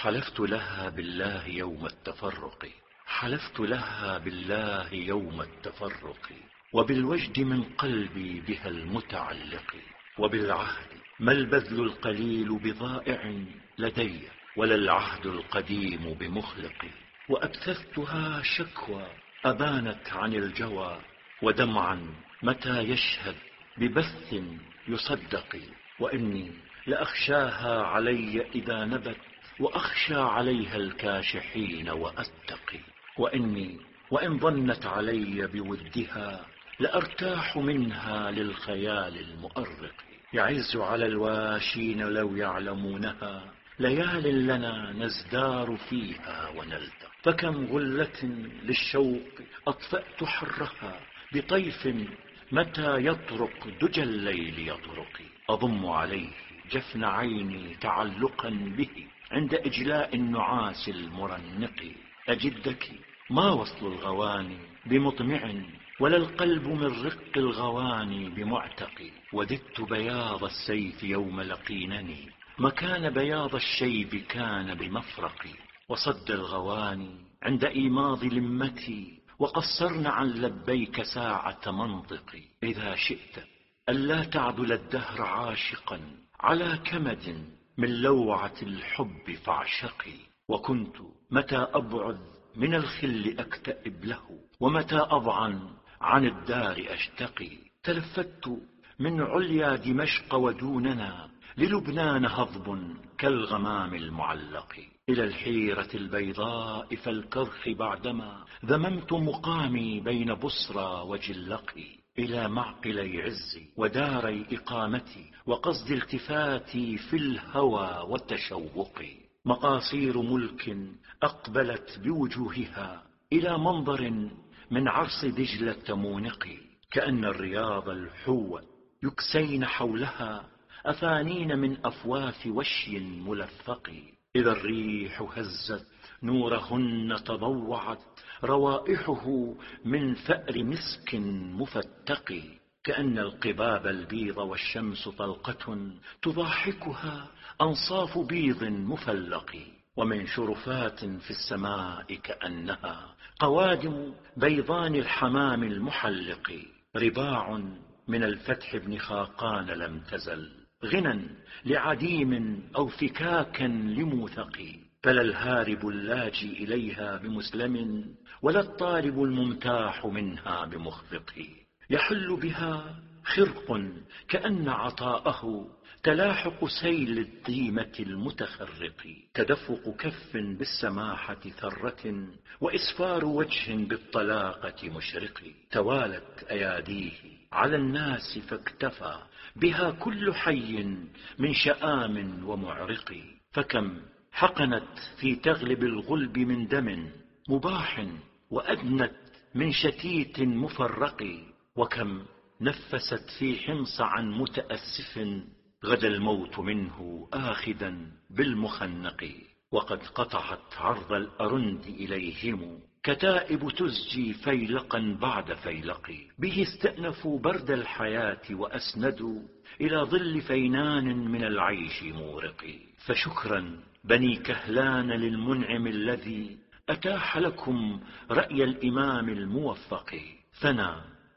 حلفت لها بالله يوم التفرق، حلفت لها بالله يوم التفرق، وبالوجد من قلبي بها المتعلق، وبالعهد ما البذل القليل بضائع لدي، ولا العهد القديم بمخلق. وأبثثتها شكوى أبانت عن الجوى، ودمعا متى يشهد ببث يصدق. وإني لأخشاها علي إذا نبت، وأخشى عليها الكاشحين وأتقي. وإني وإن ظنت علي بودها، لأرتاح منها للخيال المؤرق. يعز على الواشين لو يعلمونها، ليال لنا نزدار فيها ونلتق. فكم غلة للشوق أطفأت حرها، بطيف متى يطرق دجى الليل يطرق. أضم عليه جفن عيني تعلقا به، عند إجلاء النعاس المرنق. أجدك ما وصل الغواني بمطمع، ولا القلب من رق الغواني بمعتق. وددت بياض السيف يوم لقينني، مكان بياض الشيب كان بمفرقي. وصد الغواني عند إيماض لمتي، وقصرن عن لبيك ساعة منطقي. إذا شئت ألا تعدل الدهر عاشقا، على كمد من لوعة الحب فاعشقي. وكنت متى أبعد من الخل أكتئب له، ومتى أضعن عن الدار أشتقي. تلفت من عليا دمشق ودوننا، للبنان هضب كالغمام المعلق. إلى الحيرة البيضاء فالكرخ بعدما ذممت مقامي بين بصرى وجلقي. إلى معقلي عزي وداري إقامتي، وقصد التفاتي في الهوى والتشوق. مقاصير ملك أقبلت بوجوهها إلى منظر من عرص دجلة مونق. كأن الرياض الحوة يكسين حولها، أفانين من أفواف وشي ملفق. إذا الريح هزت نورهن تضوعت، روائحه من فأر مسك مفتق. كأن القباب البيض والشمس طلقة، تضاحكها أنصاف بيض مفلق. ومن شرفات في السماء كأنها قوادم بيضان الحمام المحلق. رباع من الفتح بن خاقان لم تزل، غنى لعديم أو فكاكا لموثق. فلا الهارب اللاجي إليها بمسلم، ولا الطالب الممتاح منها بمخفق. يحل بها خرق كأن عطاءه تلاحق سيل الديمة المتخرق. تدفق كف بالسماحة ثرة، وإسفار وجه بالطلاقة مشرق. توالت أياديه على الناس فاكتفى بها كل حي من شآم ومعرق. فكم حقنت في تغلب الغلب من دم مباح، وأدنت من شتيت مفرق. وكم نفست في حمص عن متأسف، غدا الموت منه آخذا بالمخنق. وقد قطعت عرض الأرند إليهم كتائب تزجي فيلقا بعد فيلق. به استأنفوا برد الحياة وأسندوا إلى ظل فينان من العيش مورق. فشكرا بني كهلان للمنعم الذي أتاح لكم رأي الإمام الموفق. ثنى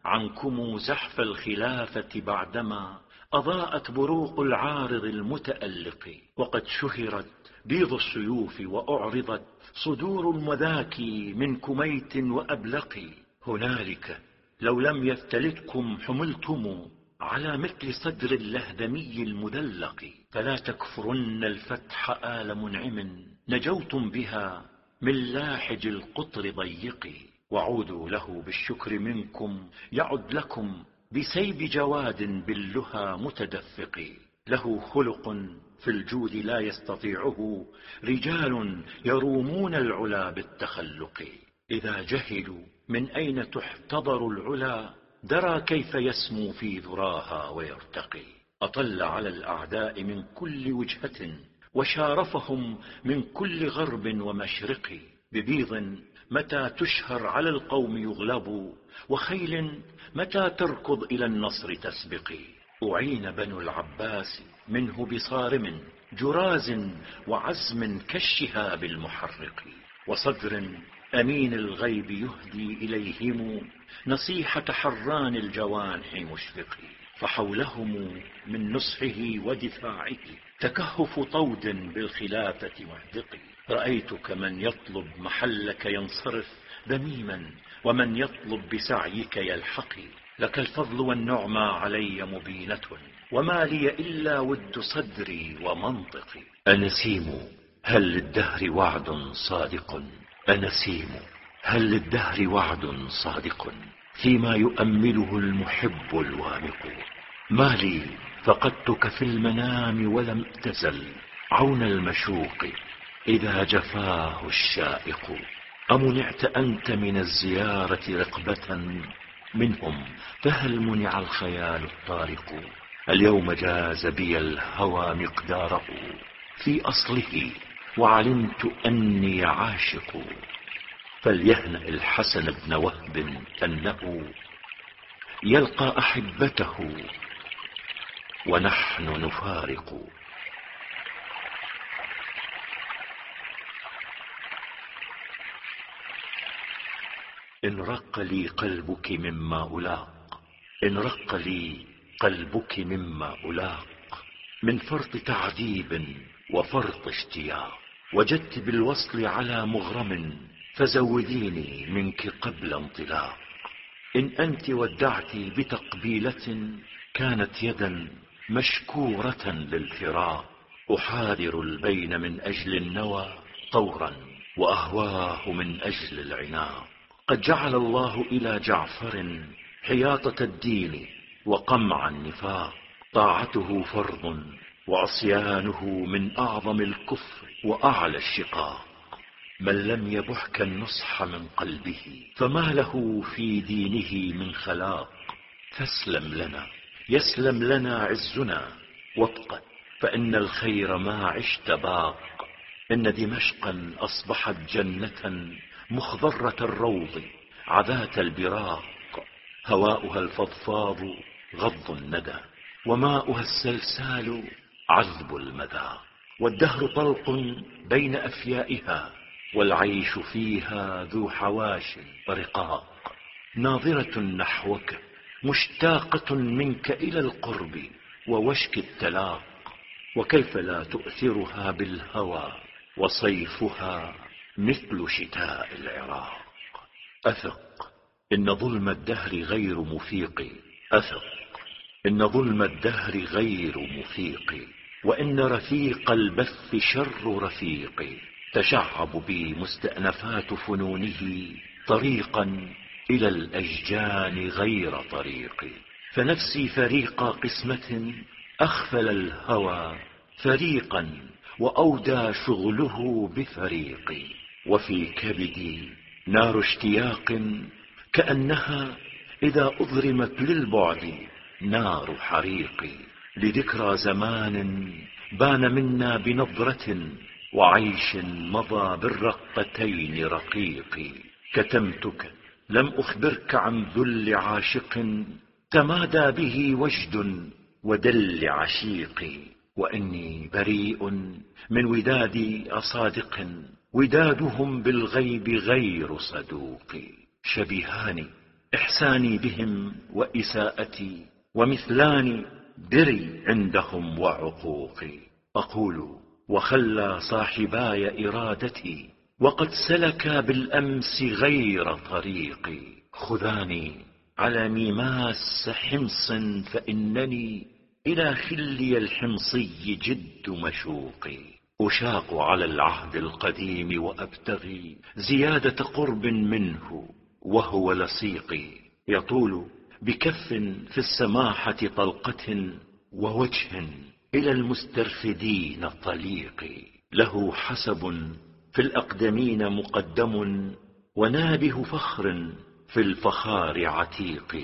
عنكم زحف الخلافة بعدما أضاءت بروق العارض المتألق. وقد شهرت بيض السيوف، وأعرضت صدور المذاكي من كميت وأبلق. هنالك لو لم يفتلتكم حملتم على مثل صدر اللهدمي المذلق. فلا تكفرن الفتح آل منعم، نجوتم بها من لاحج القطر ضيق. وعودوا له بالشكر منكم يعد لكم بسيب جواد باللهى متدفق. له خلق في الجود لا يستطيعه رجال يرومون العلا بالتخلق. إذا جهلوا من أين تحتضر العلا، درى كيف يسمو في ذراها ويرتقي. أطل على الأعداء من كل وجهة، وشارفهم من كل غرب ومشرق. ببيض متى تشهر على القوم يغلب، وخيل متى تركض إلى النصر تسبق. أعين بنو العباس منه بصارم، جراز وعزم كالشهاب المحرق، وصدر أمين الغيب يهدي إليهم نصيحة حران الجوانح مشفق. فحولهم من نصحه ودفاعه تكهف طود بالخلافة مهدق. رأيتك من يطلب محلك ينصرف ذميما، ومن يطلب بسعيك يلحقي. لك الفضل والنعمى علي مبينة، وما لي إلا ود صدري ومنطقي. أنسيم هل للدهر وعد صادق؟ أنسيم هل للدهر وعد صادق فيما يؤمله المحب الوامق؟ ما لي فقدتك في المنام ولم تزل عون المشوق إذا جفاه الشائق. أمنعت أنت من الزيارة رقبة منهم، فهل منع الخيال الطارق؟ اليوم جاز بي الهوى مقداره في أصله، وعلمت أني عاشق. فليهنأ الحسن بن وهب أنه يلقى أحبته ونحن نفارق. إن رق لي قلبك مما ألاق، إن رق لي قلبك مما ألاق، من فرط تعذيب وفرط اشتياق. وجدت بالوصل على مغرم، فزوديني منك قبل انطلاق. إن أنت ودعت بتقبيلة كانت يدا مشكورة للفراق. أحاذر البين من أجل النوى طورا، وأهواه من أجل العناق. قد جعل الله إلى جعفر حياطة الدين وقمع النفاق. طاعته فرض، وعصيانه من أعظم الكفر وأعلى الشقاق. من لم يبحك النصح من قلبه، فما له في دينه من خلاق. فاسلم لنا يسلم لنا عزنا، وابقى فإن الخير ما عشت باق. إن دمشقا أصبحت جنة مخضرة الروض عذات البراق. هواؤها الفضفاض غض الندى، وماؤها السلسال عذب المذاق. والدهر طلق بين أفيائها، والعيش فيها ذو حواش ورقاق. ناظرة نحوك مشتاقة منك إلى القرب ووشك التلاق. وكيف لا تؤثرها بالهوى، وصيفها مثل شتاء العراق. أثق إن ظلم الدهر غير مفيق، أثق إن ظلم الدهر غير مفيق. وإن رفيق البث شر رفيق، تشعب بي مستأنفات فنونه طريقا إلى الأشجان غير طريق. فنفسي فريق قسمة أخفل الهوى فريقا، وأودى شغله بفريق. وفي كبدي نار اشتياق، كأنها إذا أضرمت للبعد نار حريق. لذكرى زمان بان منا بنظرة، وعيش مضى بالرقتين رقيق. كتمتك لم أخبرك عن ذل عاشق، تمادى به وجد ودل عشيق. وإني بريء من وداد أصادق، ودادهم بالغيب غير صدوق. شبيهان إحساني بهم وإساءتي، ومثلان بري عندهم وعقوقي. أقول وخلى صاحباي إرادتي، وقد سلكا بالأمس غير طريقي. خذاني على ميماس حمص، فإنني إلى خلي الحمصي جد مشوقي. أشاق على العهد القديم، وأبتغي زيادة قرب منه وهو لصيقي. يطول بكف في السماحة طلقة، ووجه إلى المسترفدين طليق. له حسب في الأقدمين مقدم، ونابه فخر في الفخار عتيق.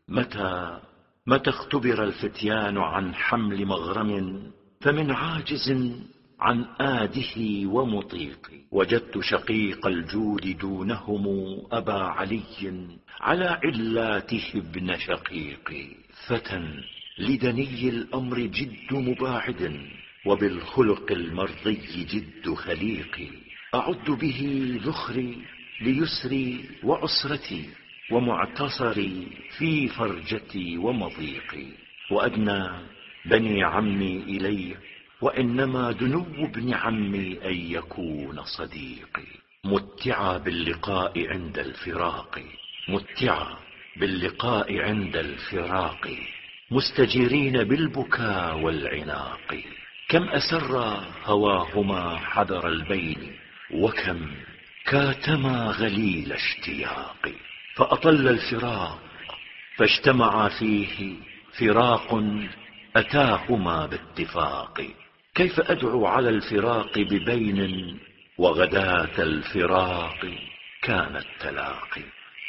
متى اختبر الفتيان عن حمل مغرم، فمن عاجز عن آده ومطيق. وجدت شقيق الجود دونهم أبا علي، على علاته ابن شقيق. فتى لدني الأمر جد مباعد، وبالخلق المرضي جد خليقي. أعد به ذخري ليسري وعسرتي، ومعتصري في فرجتي ومضيقي. وأدنى بني عمي إلي، وإنما دنو ابن عمي أن يكون صديقي. متعى باللقاء عند الفراق، متعى باللقاء عند الفراق، مستجيرين بالبكاء والعناق. كم أسر هواهما حذر البين، وكم كاتما غليل اشتياق. فأطل الفراق فاجتمعا فيه فراق أتاهما باتفاق. كيف أدعو على الفراق ببين، وغداة الفراق كان التلاقي.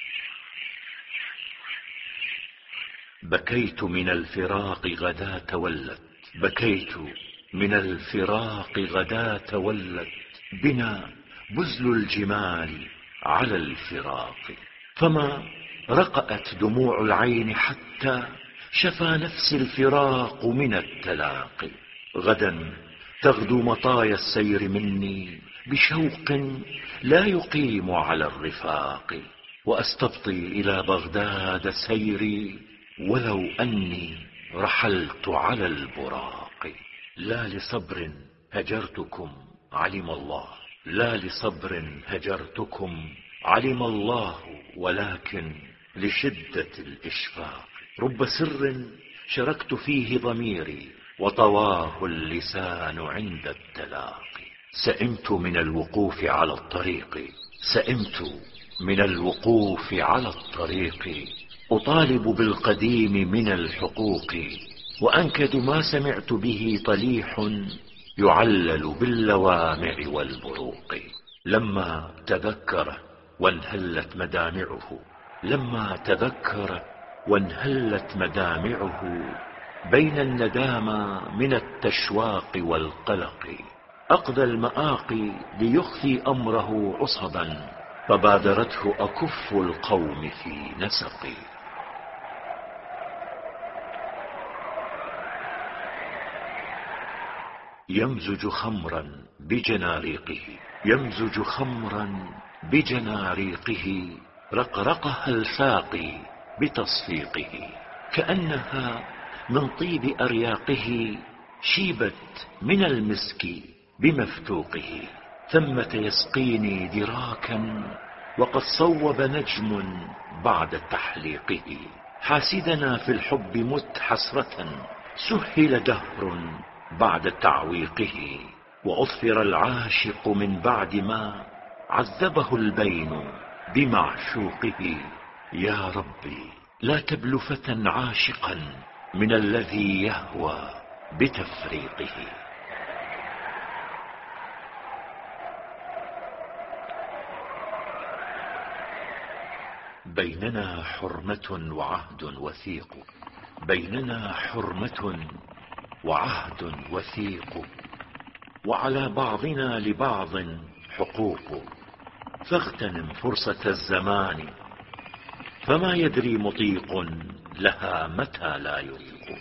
بكيت من الفراق غدا تولت، بكيت من الفراق غدا تولت، بنا بزل الجمال على الفراق. فما رقأت دموع العين حتى شفى نفس الفراق من التلاقي. غدا تغدو مطايا السير مني بشوق لا يقيم على الرفاق، وأستبطي إلى بغداد سيري ولو أني رحلت على البراق. لا لصبر هجرتكم علم الله، لا لصبر هجرتكم علم الله، ولكن لشدة الإشفاق. رب سر شركت فيه ضميري، وطواه اللسان عند التلاقي. سئمت من الوقوف على الطريق، سئمت من الوقوف على الطريق، أطالب بالقديم من الحقوق. وأنكد ما سمعت به طليح يعلل باللوامع والبروق. لما تذكر وانهلت مدامعه، لما تذكر وانهلت مدامعه، بين الندامى من التشواق والقلق، أقضى المآقي ليخفي أمره عصبا، فبادرته أكف القوم في نسقي. يمزج خمرا بجناريقه، يمزج خمرا بجناريقه، رقرقها الفاقي بتصفيقه، كأنها من طيب أرياقه، شيبت من المسك بمفتوقه. ثمة يسقيني دراكا وقد صوب نجم بعد تحليقه. حاسدنا في الحب مت حسرة، سهل دهر بعد تعويقه، وأظفر العاشق من بعد ما عذبه البين بمعشوقه. يا ربي لا تبل فتى عاشقا من الذي يهوى بتفريقه. بيننا حرمة وعهد وثيق، بيننا حرمة وعهد وثيق، وعلى بعضنا لبعض حقوق. فاغتنم فرصة الزمان، فما يدري مطيق لها متى لا يطيق.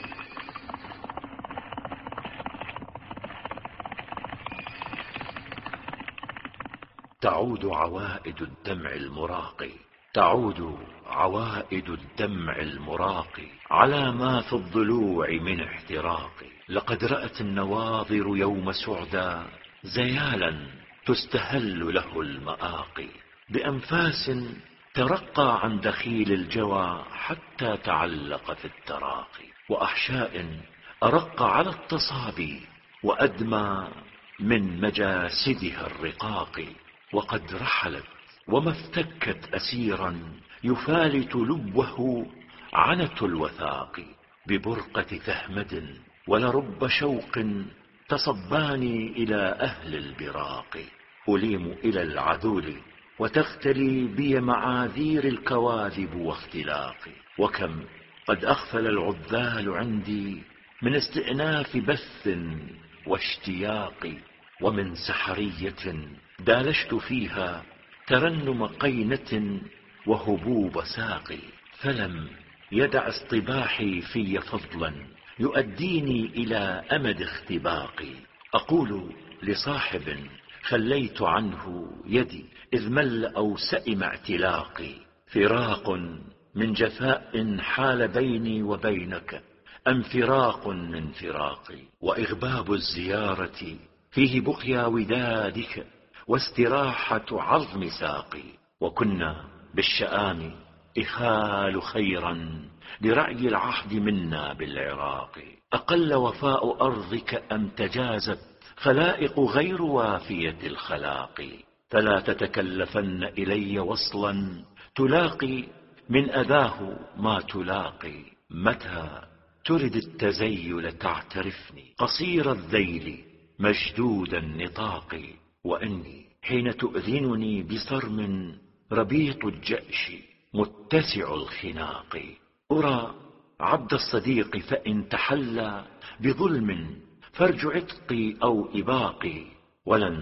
تعود عوائد الدمع المراقي، تعود عوائد الدمع المراقي، على ما في الضلوع من احتراق. لقد رأت النواظر يوم سعدا زيالا تستهل له المآقي، بأنفاس ترقى عن دخيل الجوى حتى تعلق في التراقي، وأحشاء أرق على التصابي وأدمى من مجاسدها الرقاق. وقد رحلت وما افتكت أسيرا يفالت لبه عنة الوثاق، ببرقة فهمد ولرب شوق تصباني إلى أهل البراق. أليم إلى العذول وتختلي بي معاذير الكواذب واختلاق. وكم قد أغفل العذال عندي من استئناف بث واشتياق، ومن سحرية دالشت فيها ترنم قينة وهبوب ساقي، فلم يدع اصطباحي في فضلا يؤديني إلى أمد اختباقي. أقول لصاحب خليت عنه يدي إذ مل أو سئم اعتلاقي، فراق من جفاء حال بيني وبينك أم فراق من فراقي، وإغباب الزيارة فيه بقيا ودادك واستراحة عظم ساقي. وكنا بالشآم إخال خيرا لرعي العهد منا بالعراق، أقل وفاء أرضك أم تجازت خلائق غير وافية الخلاق، فلا تتكلفن إلي وصلا تلاقي من أذاه ما تلاقي. متى ترد التزيل تعترفني قصير الذيل مشدود النطاق، وإني حين تؤذنني بصرم ربيط الجأش متسع الخناق. أرى عبد الصديق فإن تحلى بظلم فرج عتقي أو إباقي، ولن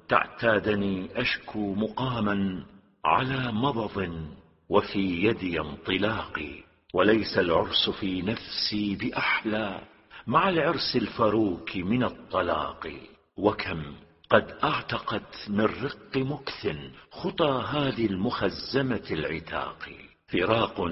تعتادني أشكو مقاما على مضض وفي يدي انطلاقي. وليس العرس في نفسي بأحلى مع العرس الفروك من الطلاق، وكم قد اعتقت من رق مكث خطى هذه المخزمة العتاق. فراق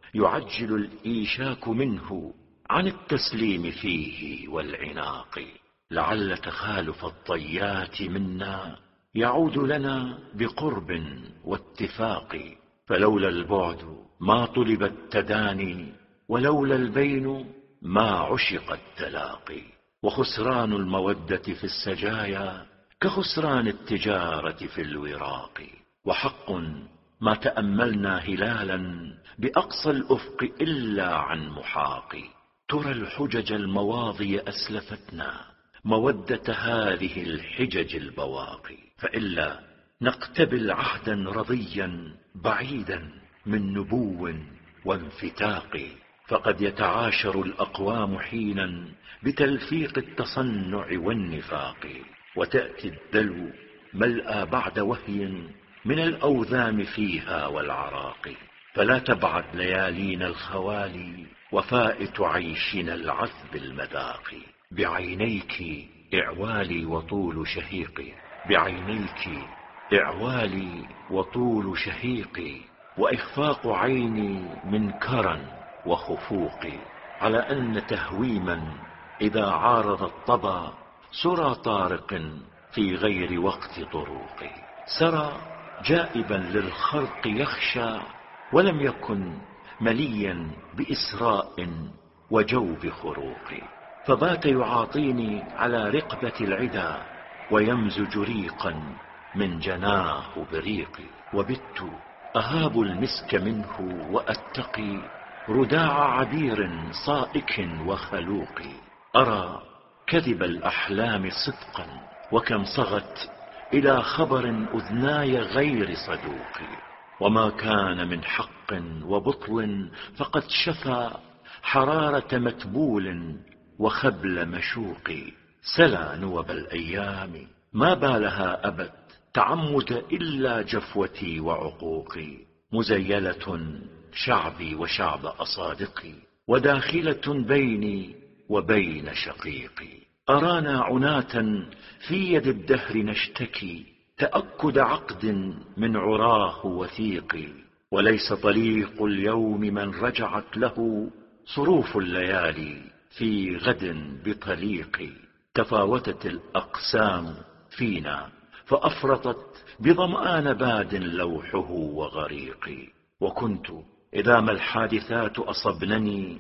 يعجل الإيشاك منه عن التسليم فيه والعناق، لعل تخالف الطيات منا يعود لنا بقرب واتفاق. فلولا البعد ما طلب التداني، ولولا البين ما عشق التلاقي. وخسران المودة في السجايا كخسران التجارة في الوراق، وحق ما تأملنا هلالا بأقصى الأفق إلا عن محاق. ترى الحجج المواضي أسلفتنا مودة هذه الحجج البواقي، فإلا نقتبل عهدا رضيا بعيدا من نبو وانفتاق. فقد يتعاشر الأقوام حينا بتلفيق التصنع والنفاق، وتأتي الدلو ملأى بعد وهي من الأوذام فيها والعراق. فلا تبعد ليالينا الخوالي وفائت عيشنا العذب المذاق. بعينيك إعوالي وطول شهيقي، بعينيك إعوالي وطول شهيقي، وإخفاق عيني من كرا وخفوق. على أن تهويما إذا عارض الطبا سرى طارق في غير وقت طروق، سرى جائبا للخرق يخشى ولم يكن مليا بإسراء وجوب خروق. فبات يعاطيني على رقبة العدا ويمزج ريقا من جناه بريقي، وبت أهاب المسك منه وأتقي رداع عبير صائك وخلوق. أرى كذب الأحلام صدقا وكم صغت إلى خبر أذناي غير صدوق. وما كان من حق وبطل فقد شفى حرارة متبول وخبل مشوق. سلا نوب الأيام ما بالها أبت تعمد إلا جفوتي وعقوقي، مزيلة شعبي وشعب أصادقي وداخلة بيني وبين شقيقي. أرانا عناة في يد الدهر نشتكي تأكد عقد من عراه وثيق، وليس طليق اليوم من رجعت له صروف الليالي في غد بطليق. تفاوتت الأقسام فينا فأفرطت بظمآن باد لوحه وغريق. وكنت إذا ما الحادثات أصبنني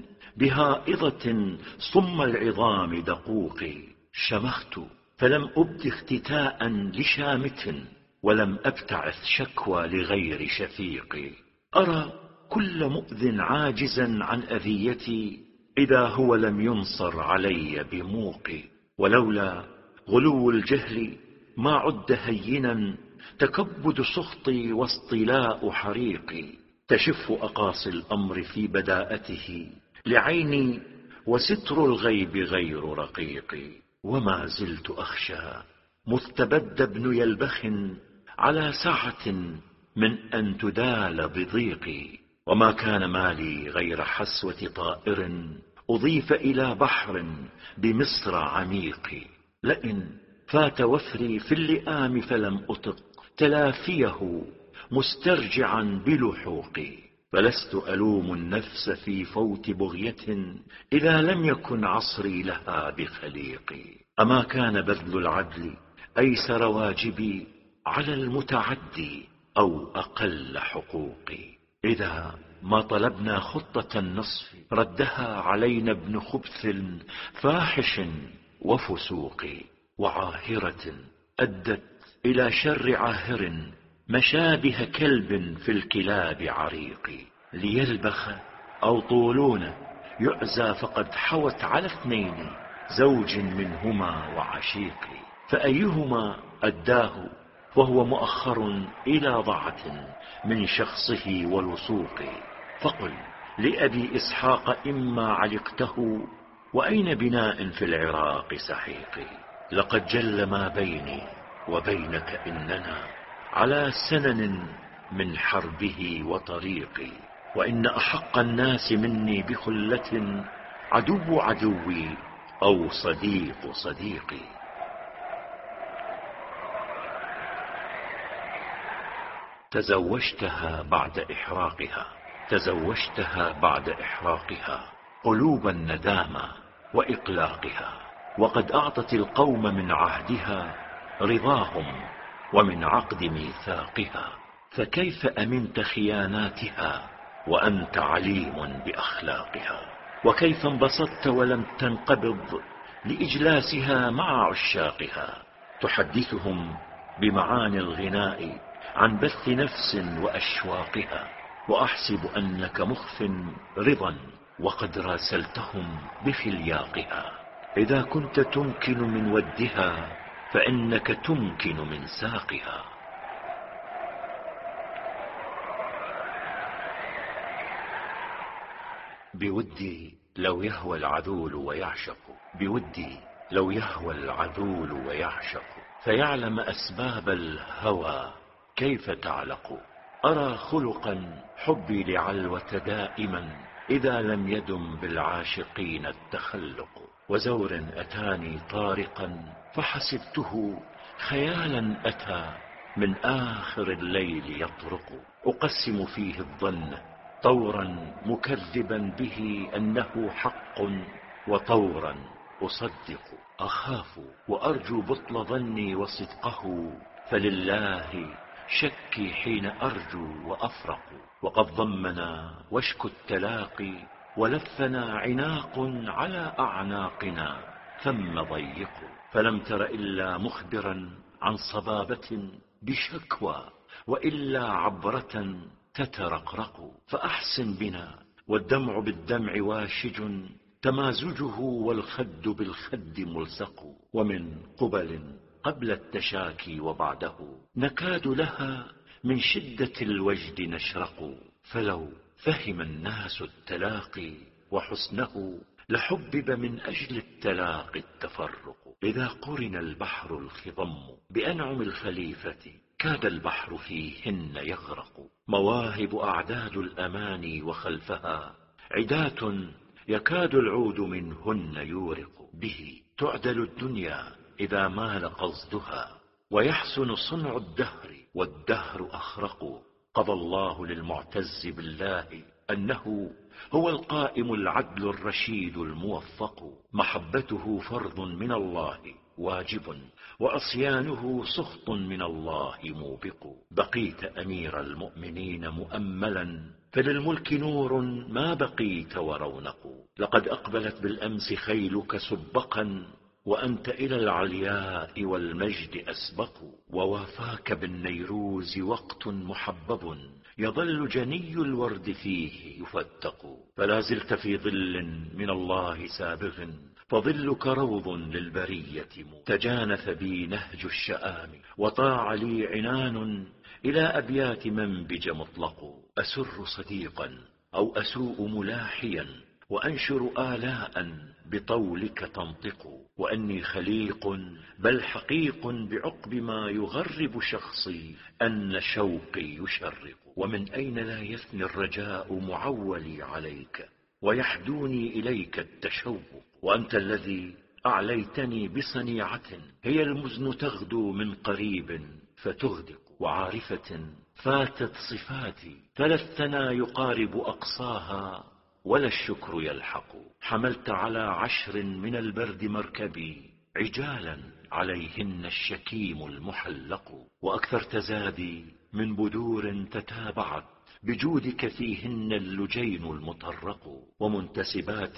بهائضة صم العظام دقوقي، شمخت فلم أبد اختتاء لشامت ولم أبتعث شكوى لغير شفيق. أرى كل مؤذ عاجزا عن أذيتي إذا هو لم ينصر علي بموقي. ولولا غلو الجهل ما عد هينا تكبد سخطي واصطلاء حريقي. تشف أقاصي الأمر في بداءته لعيني وستر الغيب غير رقيق. وما زلت أخشى مستبد ابن يلبخ على سعة من أن تدال بضيقي. وما كان مالي غير حسوة طائر أضيف إلى بحر بمصر عميق. لئن فات وفري في اللئام فلم أطق تلافيه مسترجعا بلحوقي. فلست ألوم النفس في فوت بغية إذا لم يكن عصري لها بخليقي. أما كان بذل العدل أيسر واجبي على المتعدي أو أقل حقوقي. إذا ما طلبنا خطة النصف ردها علينا ابن خبث فاحش وفسوق، وعاهرة أدت إلى شر عاهر مشابه كلب في الكلاب عريق. ليلبخ أو طولون يعزى فقد حوت على اثنين زوج منهما وعشيق. فأيهما أداه وهو مؤخر إلى ضعة من شخصه ولصوق. فقل لأبي إسحاق إما علقته وأين بناء في العراق سحيق. لقد جل ما بيني وبينك إننا على سنن من حربه وطريقي. وإن أحق الناس مني بخلة عدو عدوي أو صديق صديقي. تزوجتها بعد إحراقها قلوب الندامة وإقلاقها. وقد أعطت القوم من عهدها رضاهم ومن عقد ميثاقها. فكيف أمنت خياناتها وأنت عليم بأخلاقها. وكيف انبسطت ولم تنقبض لإجلاسها مع عشاقها. تحدثهم بمعاني الغناء عن بث نفس وأشواقها. وأحسب أنك مخف رضا وقد راسلتهم بفلياقها. إذا كنت تمكن من ودها فإنك تمكن من ساقها. بودي لو يهوى العذول ويعشق فيعلم أسباب الهوى كيف تعلق. أرى خلقا حبي لعلوة دائما إذا لم يدم بالعاشقين التخلق. وزور أتاني طارقا فحسبته خيالا أتى من آخر الليل يطرق. أقسم فيه الظن طورا مكذبا به أنه حق وطورا أصدق. أخاف وأرجو بطل ظني وصدقه فلله شكي حين أرجو وأفرق. وقد ضمنا وشك التلاقي ولفنا عناق على أعناقنا ثم ضيق. فلم تر إلا مخبرا عن صبابة بشكوى وإلا عبرة تترقرق. فأحسن بنا والدمع بالدمع واشج تمازجه والخد بالخد ملصق. ومن قبل التشاكي وبعده نكاد لها من شدة الوجد نشرق. فلو فهم الناس التلاقي وحسنه لحبب من أجل التلاقي التفرق. إذا قرن البحر الخضم بأنعم الخليفة كاد البحر فيهن يغرق. مواهب أعداد الأماني وخلفها عدات يكاد العود منهن يورق. به تعدل الدنيا إذا مال قصدها ويحسن صنع الدهر والدهر أخرق. قضى الله للمعتز بالله أنه هو القائم العدل الرشيد الموفق. محبته فرض من الله واجب وعصيانه سخط من الله موبق. بقيت أمير المؤمنين مؤملا فللملك نور ما بقيت ورونق. لقد أقبلت بالأمس خيلك سبقا وأنت إلى العلياء والمجد أسبق. ووافاك بالنيروز وقت محبب يظل جني الورد فيه يفتق. فلا زلت في ظل من الله سابغ فظلك روض للبرية. تجانف بي نهج الشآم وطاع لي عنان إلى أبيات منبج مطلق. أسر صديقا أو أسوء ملاحيا وأنشر آلاء بطولك تنطق. وأني خليق بل حقيق بعقب ما يغرب شخصي أن شوقي يشرق. ومن أين لا يثني الرجاء معولي عليك ويحدوني إليك التشوق. وأنت الذي أعليتني بصنيعة هي المزن تغدو من قريب فتغدق، وعارفة فاتت صفاتي فلا الثنى يقارب أقصاها ولا الشكر يلحق. حملت على 10 من البرد مركبي عجالا عليهن الشكيم المحلق، وأكثرت زادي من بدور تتابعت بجودك فيهن اللجين المطرق. ومنتسبات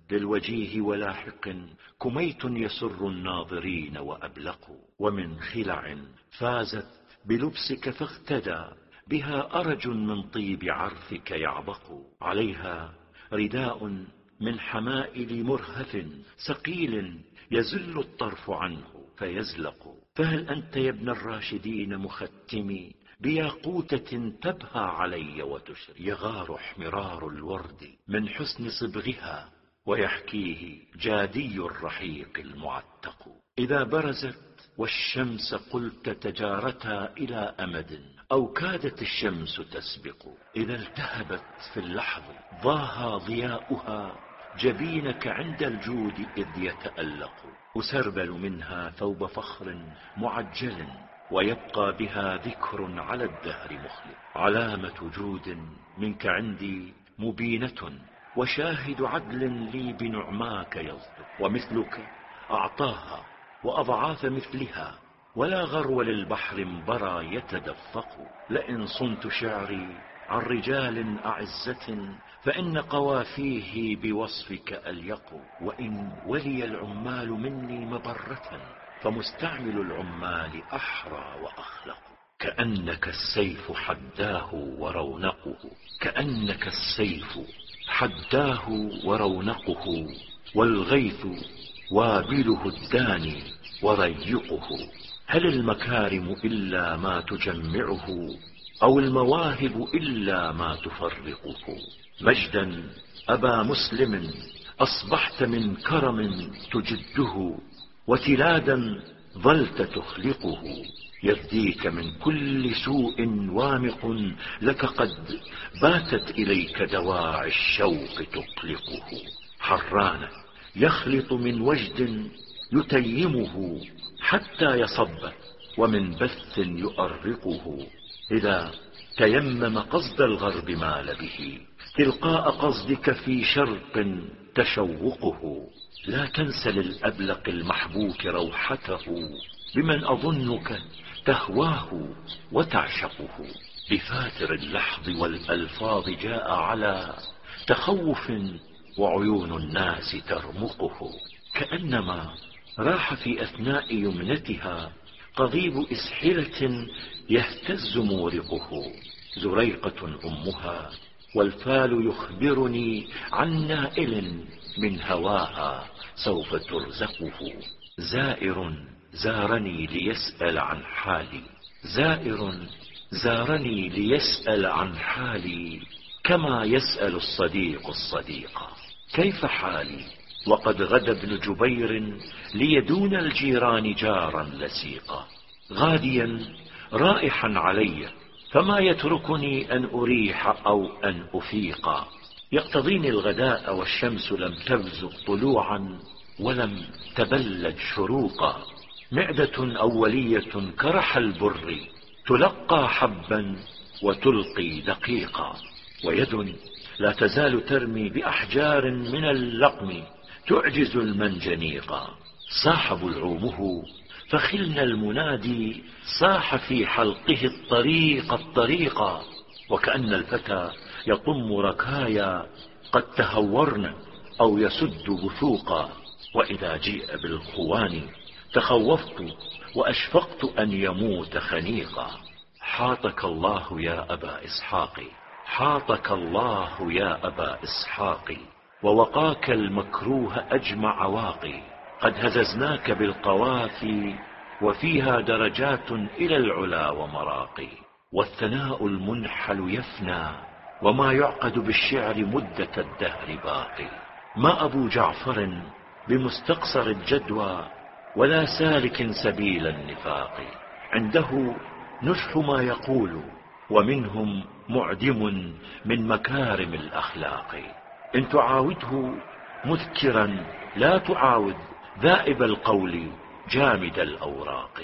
للوجيه ولاحق كميت يسر الناظرين وأبلق. ومن خلع فازت بلبسك فاغتدى بها أرج من طيب عرفك يعبق. عليها رداء من حمائل مرهف ثقيل يزل الطرف عنه فيزلق. فهل أنت يا ابن الراشدين مختمي بياقوتة تبهى علي وتشرق؟ يغار احمرار الورد من حسن صبغها ويحكيه جادي الرحيق المعتق. إذا برزت والشمس قلت تجارتا إلى أمد أو كادت الشمس تسبق. إذا التهبت في اللحظ ضاها ضياؤها جبينك عند الجود إذ يتألق. أسربل منها ثوب فخر معجل ويبقى بها ذكر على الدهر مخلق. علامة جود منك عندي مبينة وشاهد عدل لي بنعماك يصدق. ومثلك أعطاها وأضعاف مثلها ولا غرو للبحر مبرى يتدفق. لئن صنت شعري عن رجال أعزة فإن قوافيه بوصفك أليق. وإن ولي العمال مني مبرة فمستعمل العمال أحرى وأخلق. كأنك السيف حداه ورونقه، كأنك السيف حداه ورونقه، والغيث وابله الداني وريقه. هل المكارم إلا ما تجمعه أو المواهب إلا ما تفرقه؟ مجدا أبا مسلم أصبحت من كرم تجده وتلادا ظلت تخلقه. يفديك من كل سوء وامق لك قد باتت إليك دواعي الشوق تقلقه. حران يخلط من وجد يتيمه حتى يصب ومن بث يؤرقه. إذا تيمم قصد الغرب مال به تلقاء قصدك في شرق تشوقه. لا تنس للأبلق المحبوك روحته بمن أظنك تهواه وتعشقه. بفاتر اللحظ والألفاظ جاء على تخوف وعيون الناس ترمقه. كأنما راح في أثناء يمنتها قضيب إسحلة يهتز مورقه. زريقة أمها والفال يخبرني عن نائل من هواها سوف ترزقه. زائر زارني ليسأل عن حالي، زائر زارني ليسأل عن حالي كما يسأل الصديق الصديق. كيف حالي وقد غدا ابن جبير لي دون الجيران جارا لسيقا. غاديا رائحا علي فما يتركني أن أريح أو أن أفيقا. يقتضيني الغداء والشمس لم تبزغ طلوعا ولم تبلد شروقا. معدة أولية كرح البر تلقى حبا وتلقي دقيقا. ويد لا تزال ترمي بأحجار من اللقم تعجز المنجنيقا. صاح بلعومه فخلنا المنادي صاح في حلقه الطريق الطريقا. وكأن الفتى يطم ركايا قد تهورن أو يسد بثوقا. وإذا جيء بالخوان تخوفت وأشفقت أن يموت خنيقا. حاطك الله يا أبا إسحاق، حاطك الله يا أبا إسحاق، ووقاك المكروه أجمع واقي. قد هززناك بالقوافي وفيها درجات إلى العلا ومراقي. والثناء المنحل يفنى وما يعقد بالشعر مدة الدهر باقي. ما أبو جعفر بمستقصر الجدوى ولا سالك سبيل النفاق. عنده نجح ما يقول ومنهم معدم من مكارم الأخلاق. إن تعاوده مذكرا لا تعاود ذائب القول جامد الأوراق.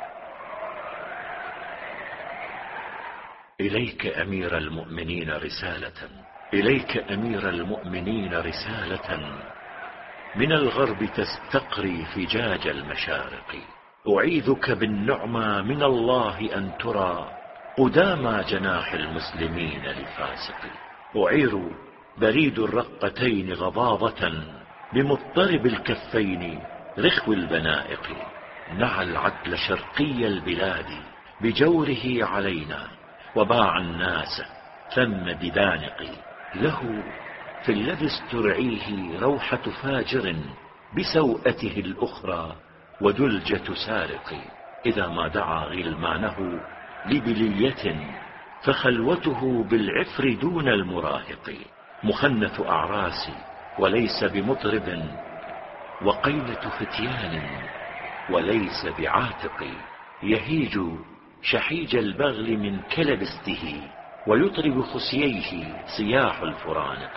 إليك أمير المؤمنين رسالة، إليك أمير المؤمنين رسالة من الغرب تستقري فجاج المشارق. أعيذك بالنعمى من الله أن ترى قدامى جناح المسلمين لفاسق. أعير بريد الرقتين غضاضة بمضطرب الكفين رخو البنائق. نعى العدل شرقي البلاد بجوره علينا وباع الناس ثم بدانق. له في الذي استرعيه روحة فاجر بسوءته الأخرى ودلجة سارق. إذا ما دعا غلمانه لبلية فخلوته بالعفر دون المراهق. مخنث أعراس وليس بمطرب وقيلة فتيان وليس بعاتق. يهيج شحيج البغل من كلبسته ويطرب خسييه صياح الفرانق.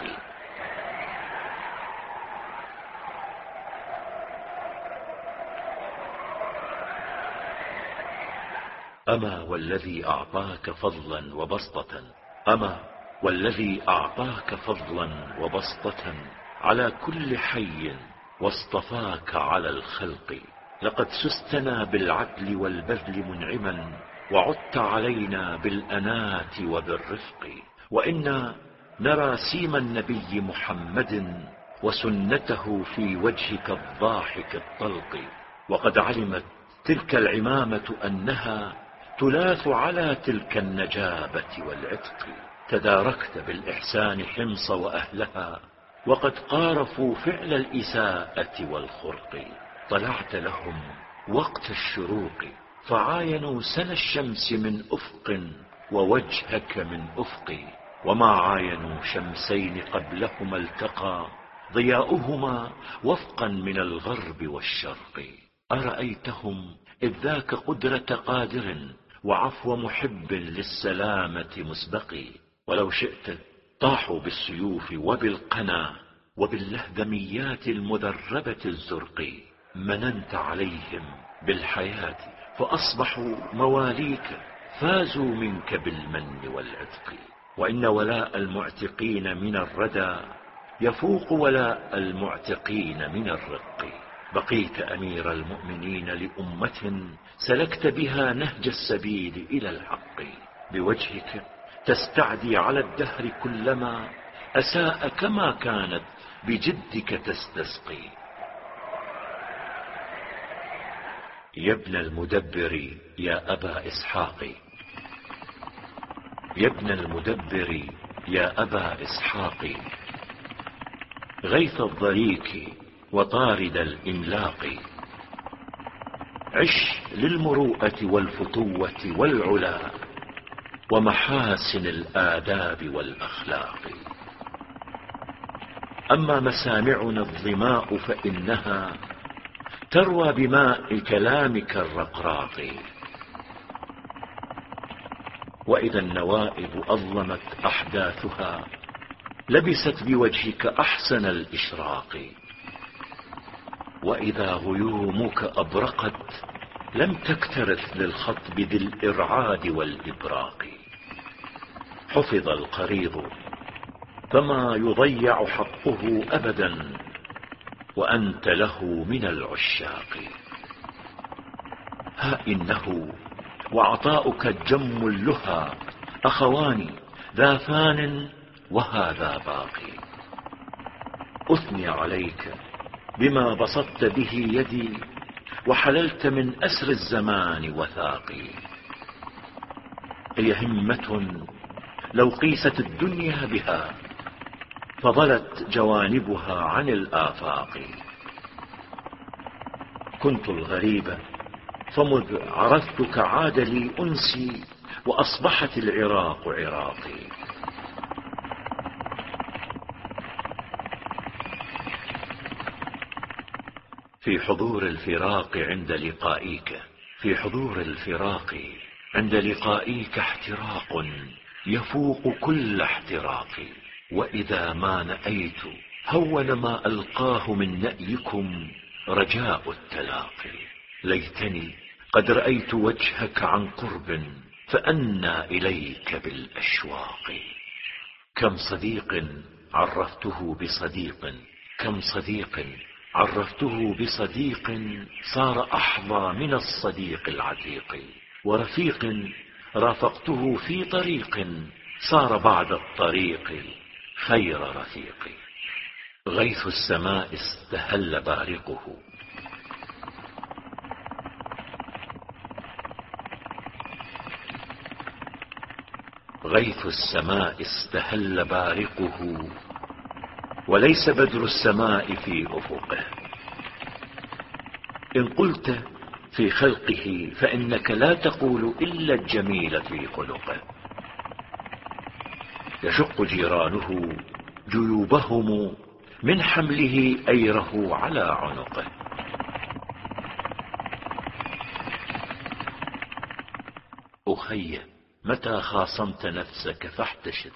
أما والذي أعطاك فضلا وبسطة، أما والذي أعطاك فضلا وبسطة على كل حي واصطفاك على الخلق. لقد سستنا بالعدل والبذل منعما وعدت علينا بالأنات وبالرفق. وإنا نرى سيم النبي محمد وسنته في وجهك الضاحك الطلق. وقد علمت تلك العمامة أنها تلاث على تلك النجابة والعتق. تداركت بالإحسان حمص وأهلها وقد قارفوا فعل الإساءة والخرق. طلعت لهم وقت الشروق فعاينوا سن الشمس من أفق ووجهك من أفق. وما عاينوا شمسين قبلهما التقى ضياؤهما وفقا من الغرب والشرق. أرأيتهم إذ ذاك قدرة قادر وعفو محب للسلامة مسبق. ولو شئت طاحوا بالسيوف وبالقنا وباللهدميات المذربة الزرق. مننت عليهم بالحياة فأصبحوا مواليك فازوا منك بالمن والعتق. وإن ولاء المعتقين من الردى يفوق ولاء المعتقين من الرق. بقيت أمير المؤمنين لأمة سلكت بها نهج السبيل إلى الحق. بوجهك تستعدي على الدهر كلما أساء كما كانت بجدك تستسقي. يا ابن المدبر يا أبا إسحاق، يا ابن المدبر يا أبا إسحاق، غيث الضريك وطارد الإملاق. عش للمروءة والفتوة والعلا ومحاسن الآداب والأخلاق. أما مسامعنا الظماء فإنها تروى بماء كلامك الرقراق. وإذا النوائب أظلمت أحداثها لبست بوجهك أحسن الإشراق. وإذا غيومك أبرقت لم تكترث للخطب ذي الإرعاد والإبراق. حفظ القريض فما يضيع حقه أبدا وأنت له من العشاق. ها إنه وعطاؤك الجم اللهى أخوان ذا فان وهذا باقي. أثني عليك بما بسطت به يدي وحللت من أسر الزمان وثاقي. هي همة لو قيست الدنيا بها فضلت جوانبها عن الآفاق. كنت الغريب فمذ عرفتك عاد لي أنسي وأصبحت العراق عراقي. في حضور الفراق عند لقائك، في حضور الفراق عند لقائك احتراق يفوق كل احتراق. وإذا ما نأيت هون ما ألقاه من نأيكم رجاء التلاقي. ليتني قد رأيت وجهك عن قرب فأنى إليك بالأشواق. كم صديق عرفته بصديق، كم صديق عرفته بصديق صار أحظى من الصديق العتيق، ورفيق رافقته في طريق صار بعد الطريق خير رفيق. غيث السماء استهل بارقه، غيث السماء استهل بارقه، وليس بدر السماء في أفقه. إن قلت في خلقه فإنك لا تقول إلا الجميل في خلقه. يشق جيرانه جيوبهم من حمله أيره على عنقه. أخي متى خاصمت نفسك فاحتشد،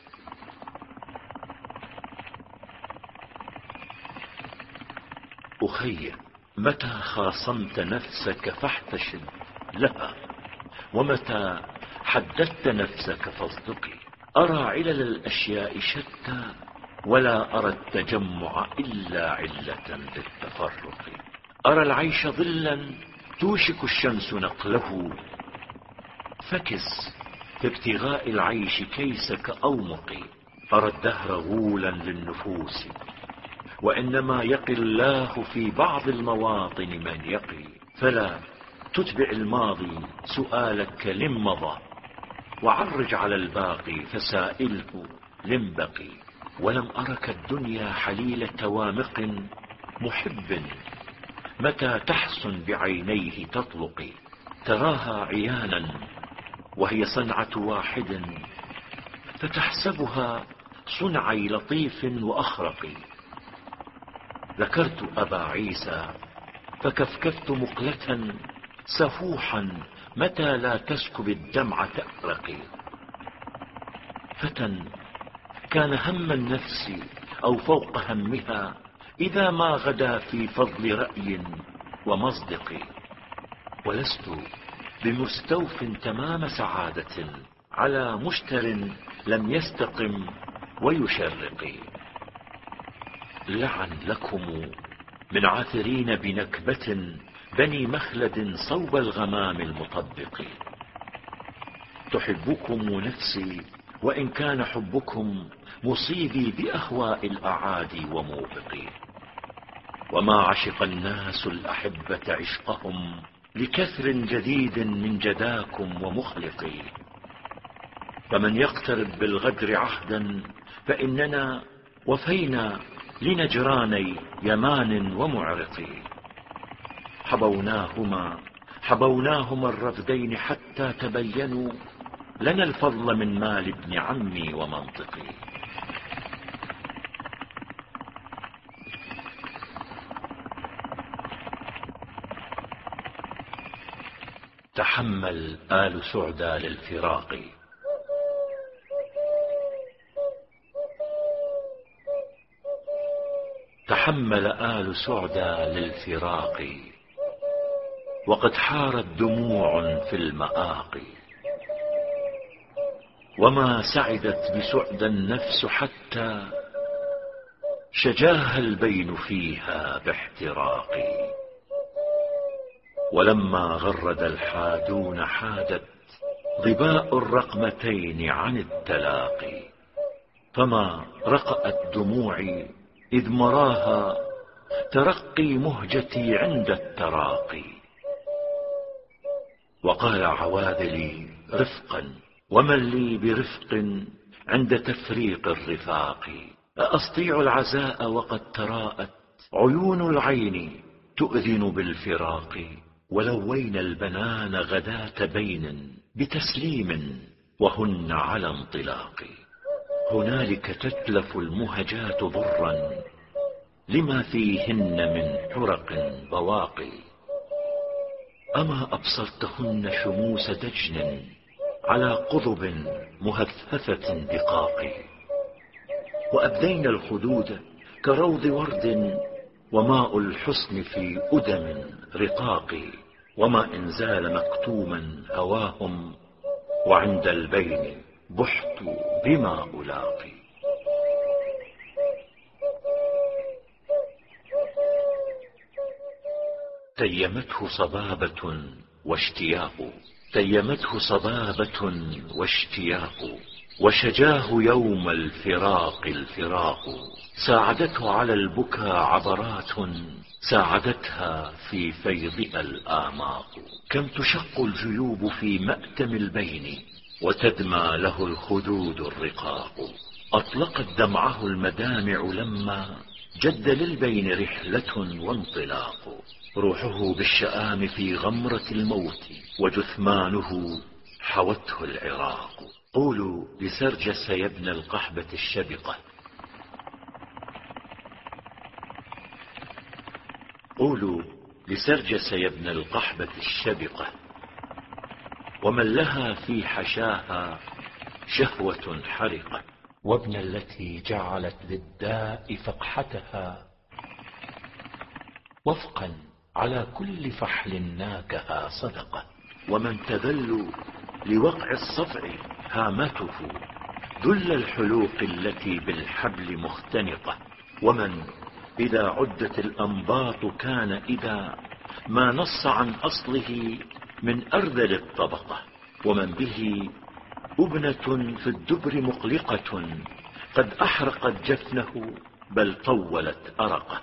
أخي متى خاصمت نفسك فاحتشد لها، ومتى حدثت نفسك فاصدقي. أرى علل الأشياء شتى ولا أرى التجمع إلا علة للتفرق. أرى العيش ظلا توشك الشمس نقله، فكس في ابتغاء العيش كيسك أومقي. أرى الدهر غولا للنفوس، وإنما يقي الله في بعض المواطن من يقي. فلا تتبع الماضي سؤالك لم مضى، وعرج على الباقي فسائله لم بقي. ولم أرك الدنيا حليل توامق محب، متى تحسن بعينيه تطلقي. تراها عيانا وهي صنعة واحد، فتحسبها صنعي لطيف وأخرق. ذكرت أبا عيسى فكفكفت مقلة سفوحا، متى لا تسكب الدمع تأرقي. فتى كان هم النفس أو فوق همها إذا ما غدا في فضل رأي ومصدق. ولست بمستوف تمام سعادة على مشتر لم يستقم ويشرق. لعن لكم من عاثرين بنكبة بني مخلد صوب الغمام المطبق. تحبكم نفسي وإن كان حبكم مصيبي بأهواء الأعادي وموبقي. وما عشق الناس الأحبة عشقهم لكثر جديد من جداكم ومخلقي. فمن يقترب بالغدر عهدا فإننا وفينا لنجراني يمان ومعرقي. حبوناهما الرفدين حتى تبينوا لنا الفضل من مال ابن عمي ومنطقي. تحمل آل سعدى للفراق. تحمل آل سعدى للفراق، وقد حارت دموع في المآقي. وما سعدت بسعدى النفس حتى شجاها البين فيها باحتراق. ولما غرد الحادون حادت ظباء الرقمتين عن التلاقي. فما رقأت دموعي إذ مراها ترقي مهجتي عند التراقي. وقال عواذلي رفقا ومن لي برفق عند تفريق الرفاق. أستطيع العزاء وقد تراءت عيون العين تؤذن بالفراق. ولوينا البنان غداة بين بتسليم وهن على انطلاق. هنالك تتلف المهجات ضرا لما فيهن من حرق بواقي. أما أبصرتهن شموس دجن على قضب مهففة دقاق. وأبدينا الخدود كروض ورد، وماء الحسن في أدم رقاق، وما إن زال مكتوما هواهم، وعند البين بحت بما ألاقي. تيمته صبابة واشتياق، تيمته صبابة واشتياق، وشجاه يوم الفراق الفراق. ساعدته على البكا عبرات، ساعدتها في فيضها الآماق. كم تشق الجيوب في مأتم البين، وتدمى له الخدود الرقاق. أطلقت دمعه المدامع لما جد للبين رحلة وانطلاق. روحه بالشآم في غمرة الموت، وجثمانه حوته العراق. قولوا لسرجس يا ابن القحبة الشبقة، قولوا لسرجس يا ابن القحبة الشبقة، ومن لها في حشاها شهوة حرقة. وابن التي جعلت للداء فقحتها، وفقا على كل فحل ناكها صدقة. ومن تذل لوقع الصفع هامته، ذل الحلوق التي بالحبل مختنقة. ومن إذا عدت الأنباط كان إذا ما نص عن أصله من أرذل الطبقة. ومن به أبنة في الدبر مقلقة، قد أحرقت جفنه بل طولت أرقه.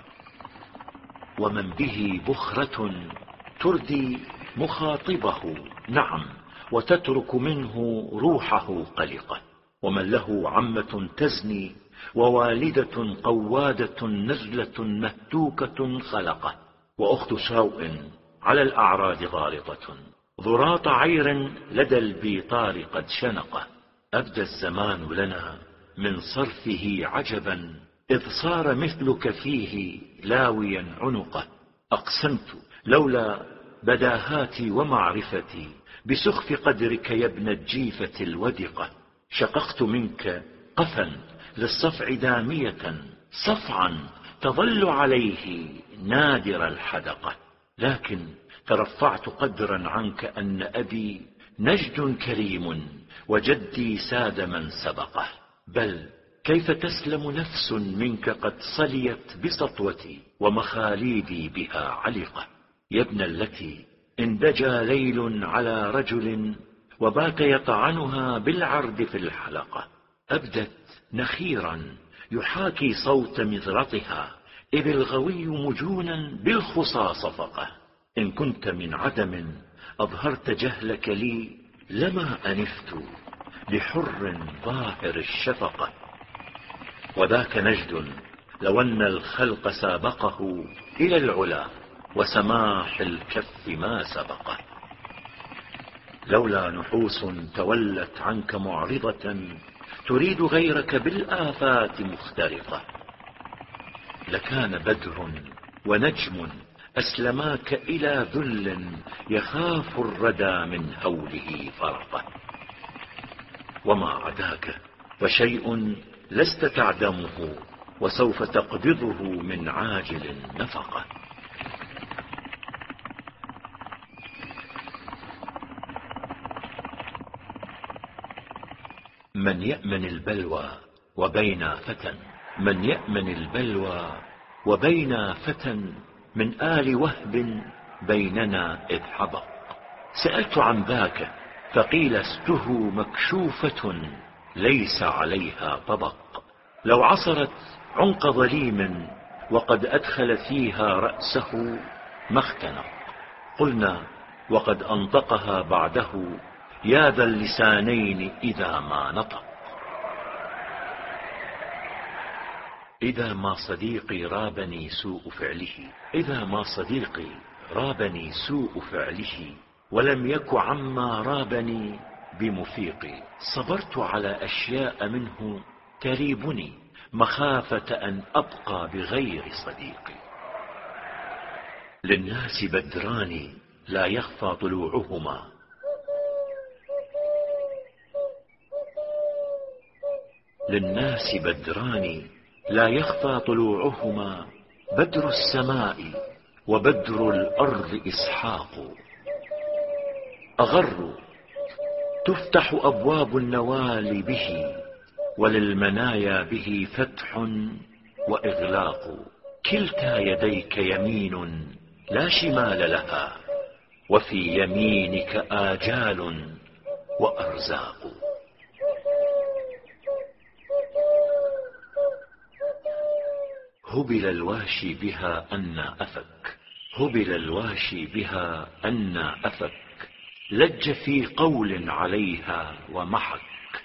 ومن به بخرة تردي مخاطبه، نعم، وتترك منه روحه قلقة. ومن له عمة تزني، ووالدة قوادة نزلة مهتوكة خلقة. وأخت سوء على الأعراض غالطة، ضراط عير لدى البيطار قد شنقه. أبدى الزمان لنا من صرفه عجبا، إذ صار مثلك فيه لاويا عنقه. أقسمت لولا بداهاتي ومعرفتي بسخف قدرك يا ابن الجيفة الودقة. شققت منك قفا للصفع دامية، صفعا تظل عليه نادر الحدقة. لكن ترفعت قدرا عنك أن أبي نجد كريم، وجدي ساد من سبقه. بل كيف تسلم نفس منك قد صليت بسطوتي، ومخاليدي بها علقة. يا ابن التي اندجى ليل على رجل، وبات يطعنها بالعرض في الحلقة. أبدت نخيرا يحاكي صوت مذرطها، إذ الغوي مجونا بالخصا صفقه. إن كنت من عدم أظهرت جهلك لي، لما أنفت لحر ظاهر الشفقة. وذاك نجد لو أن الخلق سابقه إلى العلا، وسماح الكف ما سبقه. لولا نحوس تولت عنك معرضة، تريد غيرك بالآفات مخترقة، لكان بدر ونجم أسلماك إلى ذل، يخاف الردى من هوله فرقه. وما عداك فشيء لست تعدمه، وسوف تقبضه من عاجل نفقه. من يأمن البلوى وبين فتى، من يأمن البلوى وبين فتى، من آل وهب بيننا إذ حبق. سألت عن ذاك فقيل استه مكشوفة ليس عليها طبق. لو عصرت عنق ظليم وقد أدخل فيها رأسه ما اختنق. قلنا وقد أنطقها بعده، يا ذا اللسانين إذا ما نطق. إذا ما صديقي رابني سوء فعله، إذا ما صديقي رابني سوء فعله، ولم يك عما رابني بمفيقي. صبرت على أشياء منه تريبني، مخافة أن أبقى بغير صديقي. للناس بدران لا يخفى طلوعهما، للناس بدران لا يخفى طلوعهما، بدر السماء وبدر الأرض إسحاق. أغر تفتح أبواب النوال به، وللمنايا به فتح وإغلاق. كلتا يديك يمين لا شمال لها، وفي يمينك آجال وأرزاق. هبل الواشي بها أن أفك، هبل الواشي بها أن أفك، لج في قول عليها ومحك.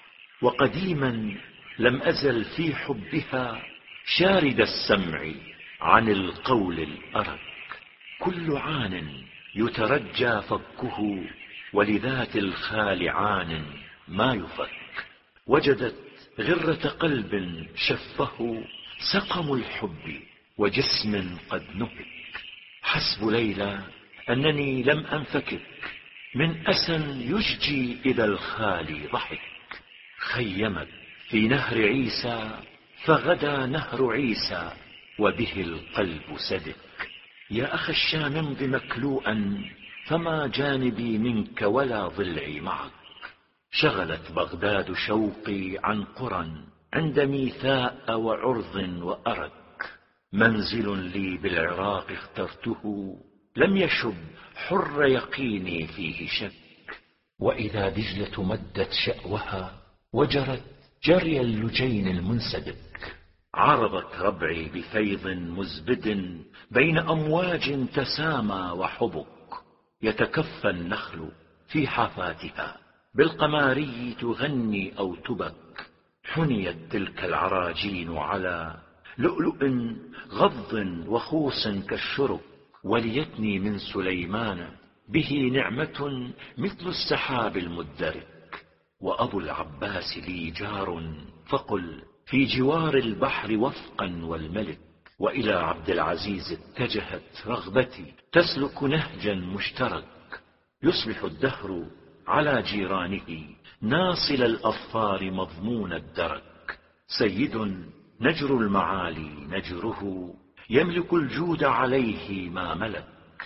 وقديما لم أزل في حبها شارد السمع عن القول الأرك. كل عان يترجى فكه، ولذات الخال عان ما يفك. وجدت غرة قلب شفه سقم الحب وجسم قد نهك. حسب ليلى أنني لم أنفكك من أسى يشجي إذا الخال ضحك. خيمت في نهر عيسى فغدا نهر عيسى، وبه القلب سدك. يا أخ الشام امض مكلوءا، فما جانبي منك ولا ضلعي معك. شغلت بغداد شوقي عن قرى عند ميثاء وعرض وأرك. منزل لي بالعراق اخترته، لم يشب حر يقيني فيه شك. وإذا دجلة مدت شأوها وجرت جري اللجين المنسدك. عرضت ربعي بفيض مزبد بين أمواج تسامى وحبك. يتكفى النخل في حافاتها بالقماري تغني أو تبك. حنيت تلك العراجين على لؤلؤ غض وخوص كالشرك. وليتني من سليمان به نعمة مثل السحاب المدرك. وأبو العباس لي جار، فقل في جوار البحر وفقا والملك. وإلى عبد العزيز اتجهت رغبتي تسلك نهجا مشترك. يصبح الدهر على جيرانه ناصل الأظفار مضمون الدرك. سيد نجر المعالي نجره، يملك الجود عليه ما ملك.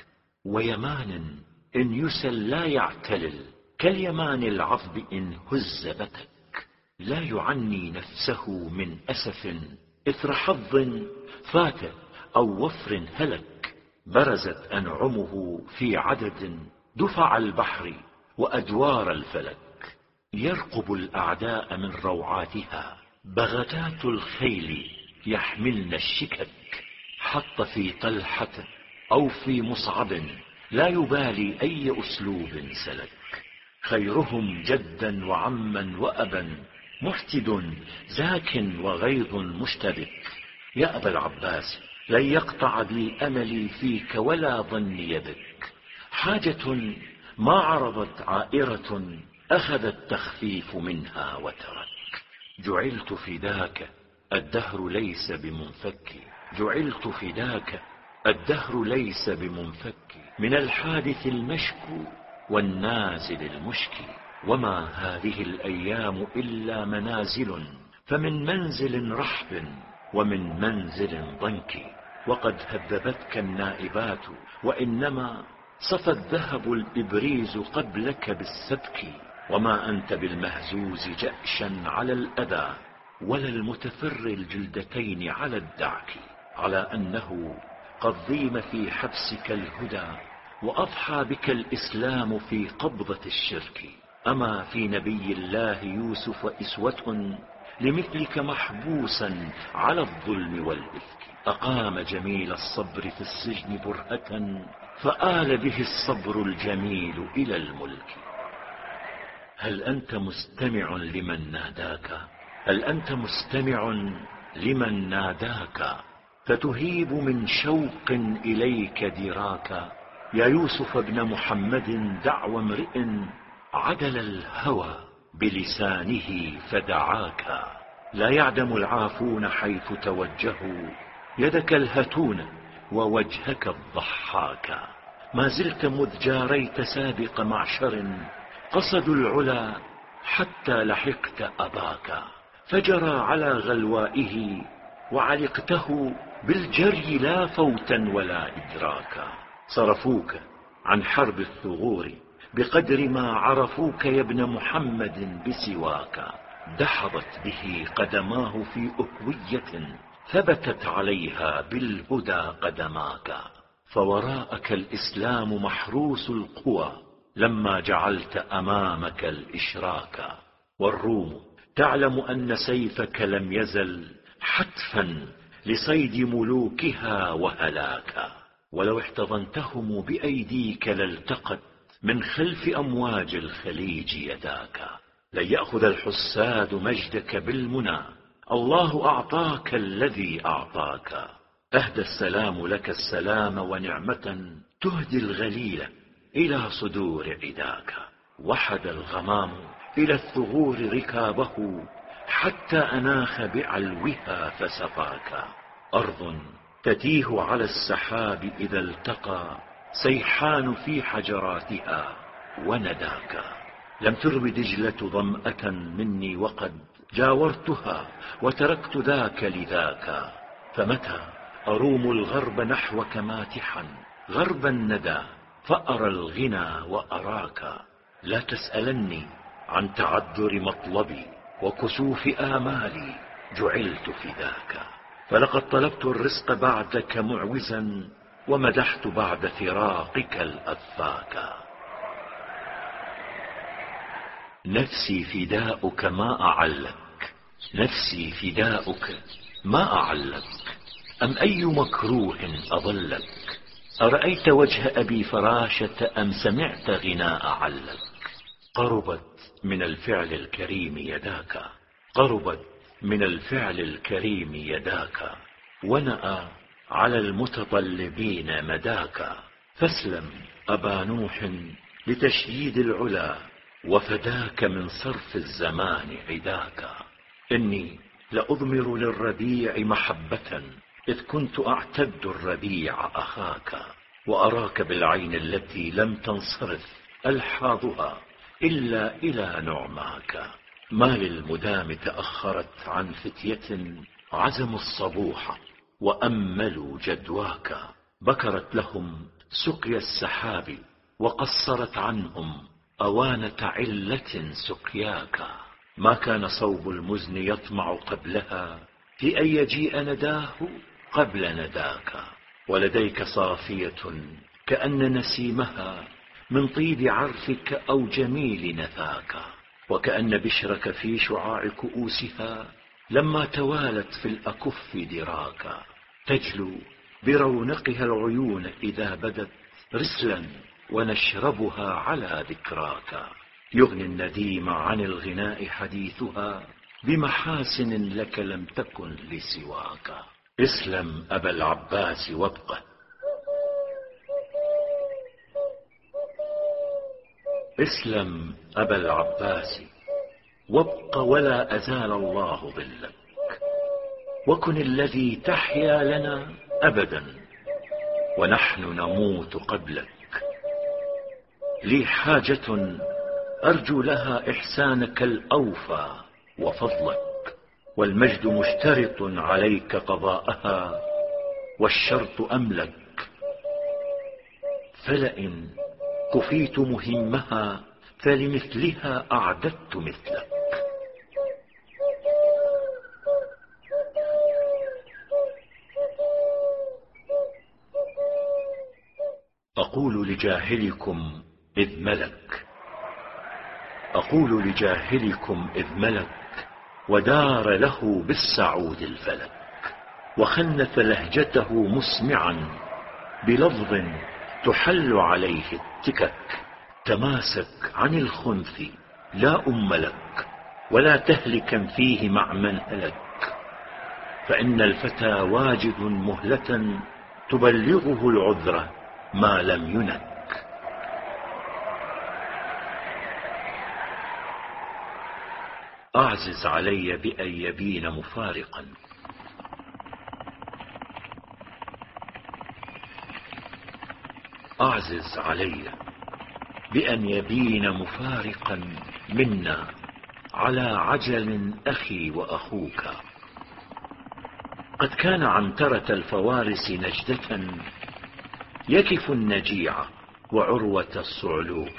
ويمان إن يسل لا يعتلل، كاليمان العظب إن هز بتك. لا يعني نفسه من أسف إثر حظ فات أو وفر هلك. برزت أنعمه في عدد دفع البحر وأدوار الفلك. يرقب الأعداء من روعاتها بغتات الخيل يحملن الشكك. حط في طلحة أو في مصعب لا يبالي أي أسلوب سلك. خيرهم جدا وعما وأبا محتد زاك وغيظ مشتبك. يا أبا العباس لن يقطع بي أملي فيك ولا ظني يبك. حاجة ما عرضت عائرة أخذ التخفيف منها وترك. جعلت فداك الدهر ليس بمنفك، جعلت فداك الدهر ليس بمنفك. من الحادث المشكو والنازل المشكي. وما هذه الأيام إلا منازل، فمن منزل رحب ومن منزل ضنك. وقد هذبتك النائبات، وإنما صفى الذهب الإبريز قبلك بالسبك. وما أنت بالمهزوز جأشا على الأذى، ولا المتفر الجلدتين على الدعك. على أنه قد ضيم في حبسك الهدى، وأضحى بك الإسلام في قبضة الشرك. أما في نبي الله يوسف إسوة لمثلك محبوسا على الظلم والإفك. أقام جميل الصبر في السجن برهة، فآل به الصبر الجميل إلى الملك. هل أنت مستمع لمن ناداك؟ هل أنت مستمع لمن ناداك؟ فتهيب من شوق إليك دراك. يا يوسف ابن محمد دعوى امرئ عدل الهوى بلسانه فدعاك. لا يعدم العافون حيث توجهوا، يدك الهتون ووجهك الضحاك. ما زلت مذ جاريت سابق معشر، قصدوا العلا حتى لحقت أباك. فجرى على غلوائه وعلقته بالجري لا فوتا ولا إدراكا. صرفوك عن حرب الثغور بقدر ما عرفوك يا ابن محمد بسواك. دحضت به قدماه في أهوية ثبتت عليها بالهدى قدماك. فوراءك الإسلام محروس القوى لما جعلت أمامك الإشراك. والروم تعلم أن سيفك لم يزل حتفا لصيد ملوكها وهلاكا. ولو احتضنتهم بأيديك لالتقت من خلف أمواج الخليج يداك. لن يأخذ الحساد مجدك بالمنى، الله أعطاك الذي أعطاك. أهدى السلام لك السلام ونعمة تهدي الغليل إلى صدور عداك. وحد الغمام إلى الثغور ركابه حتى أناخ بعلوها فسقاك. أرض تتيه على السحاب إذا التقى سيحان في حجراتها ونداك. لم ترب دجلة ظمأة مني وقد جاورتها وتركت ذاك لذاك. فمتى أروم الغرب نحوك ماتحا غرب الندى فأرى الغنى وأراك. لا تسألني عن تعذر مطلبي وكسوف آمالي جعلت فداك. فلقد طلبت الرزق بعدك معوزا ومدحت بعد فراقك الأفاك. نفسي فداؤك ما أعلك، نفسي فداؤك ما أعلك. أم أي مكروه أضلك؟ أرأيت وجه أبي فراشة أم سمعت غناء علك؟ قربت من الفعل الكريم يداك، قربت من الفعل الكريم يداك. ونأى على المتطلبين مداك. فاسلم أبا نوح لتشييد العلا وفداك من صرف الزمان عداك. إني لأضمر للربيع محبة إذ كنت أعتد الربيع أخاك. وأراك بالعين التي لم تنصرف ألحاظها إلا إلى نعماك. ما للمدام تأخرت عن فتية عزموا الصبوح وأملوا جدواك. بكرت لهم سقيا السحاب وقصرت عنهم أوانة علة سقياك. ما كان صوب المزن يطمع قبلها في أن يجيء نداه قبل نداك. ولديك صافية كأن نسيمها من طيب عرفك أو جميل نفاك. وكأن بشرك في شعاع كؤوسها لما توالت في الأكف دراكا. تجلو برونقها العيون إذا بدت رسلا ونشربها على ذكراك. يغني النديم عن الغناء حديثها بمحاسن لك لم تكن لسواك. اسلم أبا العباس وابقى، اسلم أبا العباس وابق ولا أزال الله ظلك. وكن الذي تحيا لنا أبدا ونحن نموت قبلك. لي حاجة أرجو لها إحسانك الأوفى وفضلك. والمجد مشترط عليك قضاءها والشرط أملك. فلئن كفيت مهمها فلمثلها أعددت مثلك. أقول لجاهلكم إذ ملك، أقول لجاهلكم إذ ملك ودار له بالسعود الفلك. وخنث لهجته مسمعا بلفظ تحل عليه التكك. تماسك عن الخنث لا أم لك ولا تهلكا فيه مع من هلك. فإن الفتى واجد مهلة تبلغه العذر ما لم ينك. أعزز علي بأن يبين مفارقا، أعزز علي بأن يبين مفارقا منا على عجل أخي وأخوك. قد كان عنترة الفوارس نجدة يكف النجيع وعروة الصعلوك.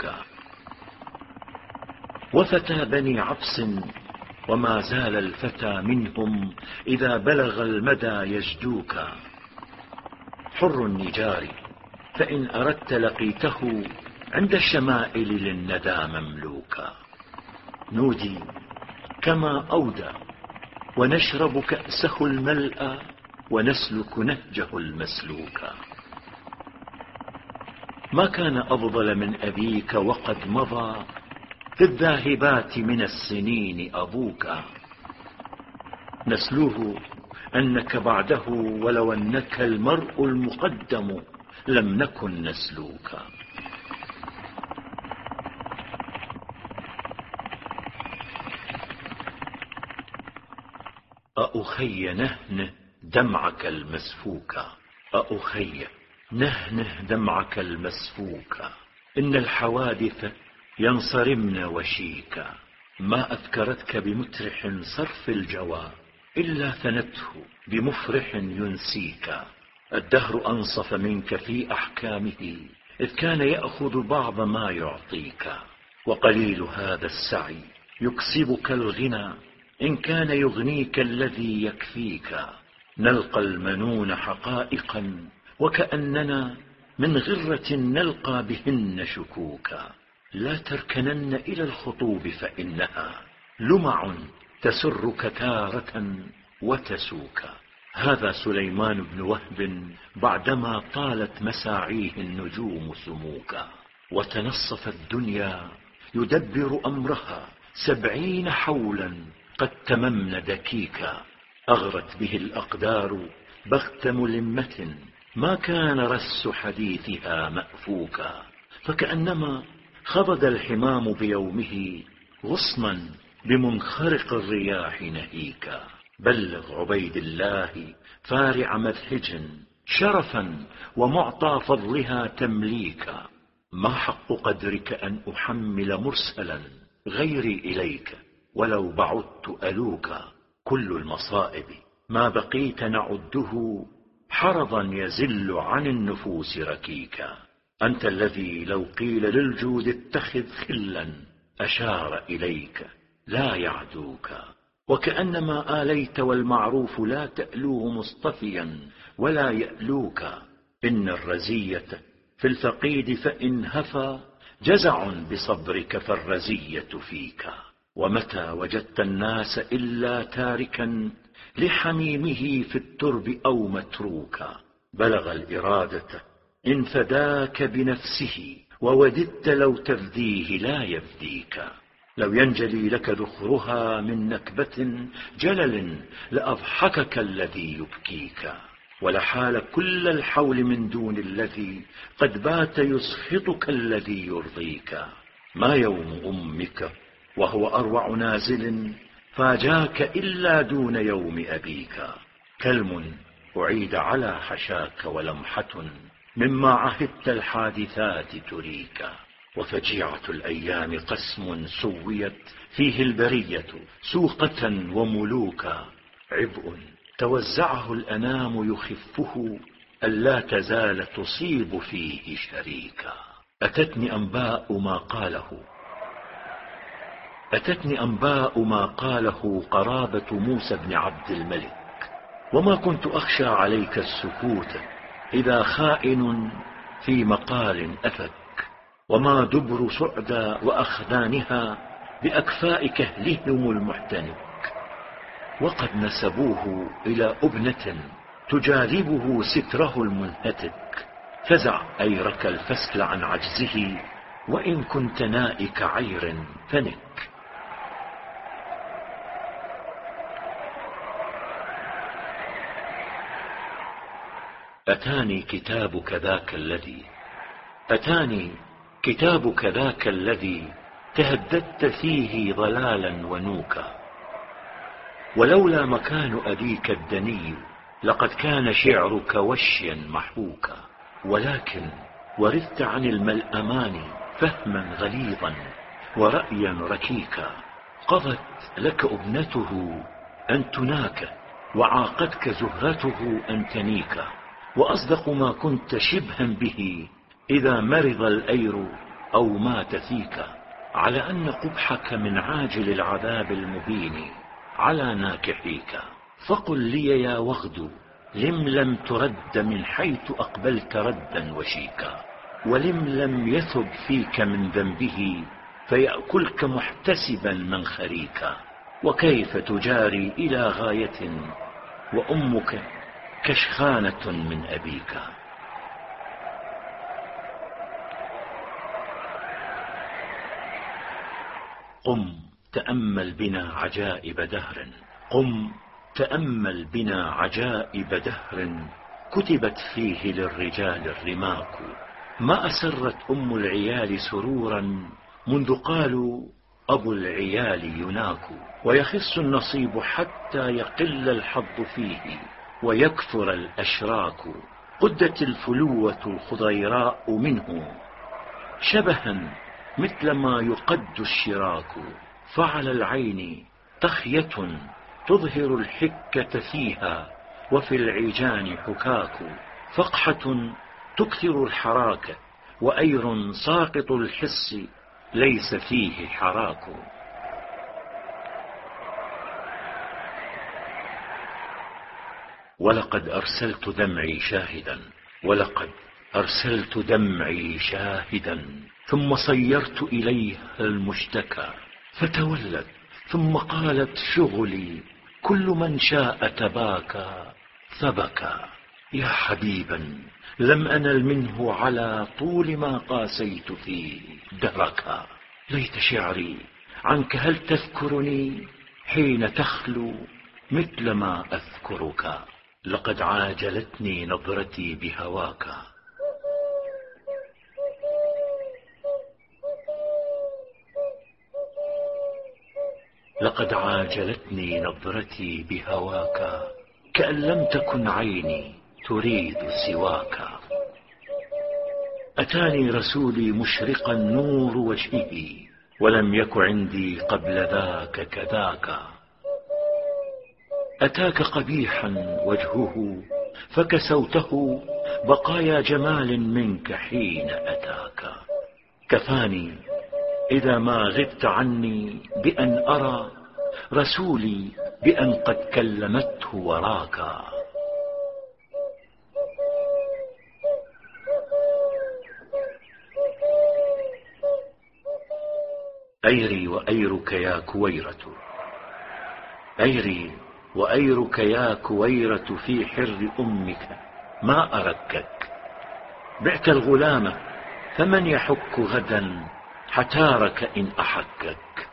وفتى بني عبس وما زال الفتى منهم إذا بلغ المدى يجدوك. حر النجار فإن أردت لقيته عند الشمائل للندى مملوكا. نودي كما أودى ونشرب كأسه الملأ ونسلك نهجه المسلوك. ما كان أفضل من أبيك وقد مضى في الذاهبات من السنين أبوك. نسلوه أنك بعده ولو أنك المرء المقدم لم نكن نسلوك. أخي نهنه دمعك المسفوك. أخي نهنه دمعك المسفوك. إن الحوادث ينصرمن وشيكا. ما أذكرتك بمترح صرف الجوى إلا ثنته بمفرح ينسيك. الدهر أنصف منك في أحكامه إذ كان يأخذ بعض ما يعطيك. وقليل هذا السعي يكسبك الغنى إن كان يغنيك الذي يكفيك. نلقى المنون حقائقا وكأننا من غرة نلقى بهن شكوكا. لا تركنن إلى الخطوب فإنها لمع تسرك تارة وتسوك. هذا سليمان بن وهب بعدما طالت مساعيه النجوم سموكا. وتنصف الدنيا يدبر أمرها 70 حولا قد تممن دكيكا. أغرت به الأقدار بغت ملمة ما كان رس حديثها مأفوكا. فكأنما خضد الحمام بيومه غصنا بمنخرق الرياح نهيكا. بلغ عبيد الله فارع مذهج شرفا ومعطى فضلها تمليكا. ما حق قدرك أن أحمل مرسلا غيري إليك ولو بعدت ألوكا. كل المصائب ما بقيت نعده حرضا يزل عن النفوس ركيكا. أنت الذي لو قيل للجود اتخذ خلا أشار إليك لا يعدوك. وكأنما آليت والمعروف لا تألوه مصطفيا ولا يألوك. إن الرزية في الفقيد فإن هفى جزع بصبرك فالرزية فيك. ومتى وجدت الناس إلا تاركا لحميمه في الترب أو متروكا. بلغ الإرادة إن فداك بنفسه ووددت لو تفديه لا يفديك. لو ينجلي لك ذخرها من نكبة جلل لأضحكك الذي يبكيك. ولحال كل الحول من دون الذي قد بات يسخطك الذي يرضيك. ما يوم أمك وهو أروع نازل فاجاك إلا دون يوم أبيك. كلم أعيد على حشاك ولمحة مما عهدت الحادثات تريك. وفجيعة الأيام قسم سويت فيه البرية سوقة وملوكا. عبء توزعه الأنام يخفه ألا تزال تصيب فيه شريكا. أتتني أنباء ما قاله قرابة موسى بن عبد الملك. وما كنت أخشى عليك السكوت إذا خائن في مقال أفك. وما دبر سعدى وأخدانها بأكفاء كهلهم المحتنك. وقد نسبوه إلى أبنة تجاذبه ستره المنهتك. فزع أيرك الفسل عن عجزه وإن كنت نائك عير فنك. أتاني كتابك ذاك الذي تهددت فيه ضلالا ونوكا. ولولا مكان أبيك الدني لقد كان شعرك وشيا محبوكا. ولكن ورثت عن الملأمان فهما غليظا ورأيا ركيكا. قضت لك ابنته أن تناك، وعاقتك زهرته أن تنيك، وأصدق ما كنت شبها به إذا مرض الأير أو مات فيك، على أن قبحك من عاجل العذاب المبين على ناكحيك. فقل لي يا وغد، لم لم ترد من حيث أقبلت ردا وشيكا، ولم لم يثب فيك من ذنبه فيأكلك محتسبا من خريكا، وكيف تجاري إلى غاية وأمك كشخانة من أبيك. قم تأمل بنا عجائب دهر، قم تأمل بنا عجائب دهر كتبت فيه للرجال الرماك. ما أسرت أم العيال سرورا منذ قالوا أبو العيال يناك، ويخص النصيب حتى يقل الحظ فيه ويكثر الأشراك. قدت الفلوة الخضيراء منه شبها مثل ما يقد الشراك، فعلى العين تخية تظهر الحكة فيها، وفي العجان حكاك. فقحة تكثر الحراك، وأير ساقط الحص ليس فيه حراك. ولقد أرسلت دمعي شاهدا، ولقد أرسلت دمعي شاهدا، ثم صيرت إليها المشتكى، فتولت ثم قالت شغلي كل من شاء تباكى فبكى. يا حبيبا لم أنل منه على طول ما قاسيت فيه دركا. ليت شعري عنك هل تذكرني حين تخلو مثل ما أذكرك. لقد عاجلتني نظرتي بهواك، لقد عاجلتني نظرتي بهواك، كأن لم تكن عيني تريد سواك. أتاني رسولي مشرقا نور وجهه، ولم يك عندي قبل ذاك كذاك. أتاك قبيحا وجهه فكسوته بقايا جمال منك حين أتاك. كفاني إذا ما غبت عني بأن أرى رسولي بأن قد كلمته وراك. أيري وأيرك يا كويرة، أيري وأيرك يا كويرة في حر أمك ما أركك. بعت الغلام فمن يحك غدا حتارك إن أحكك.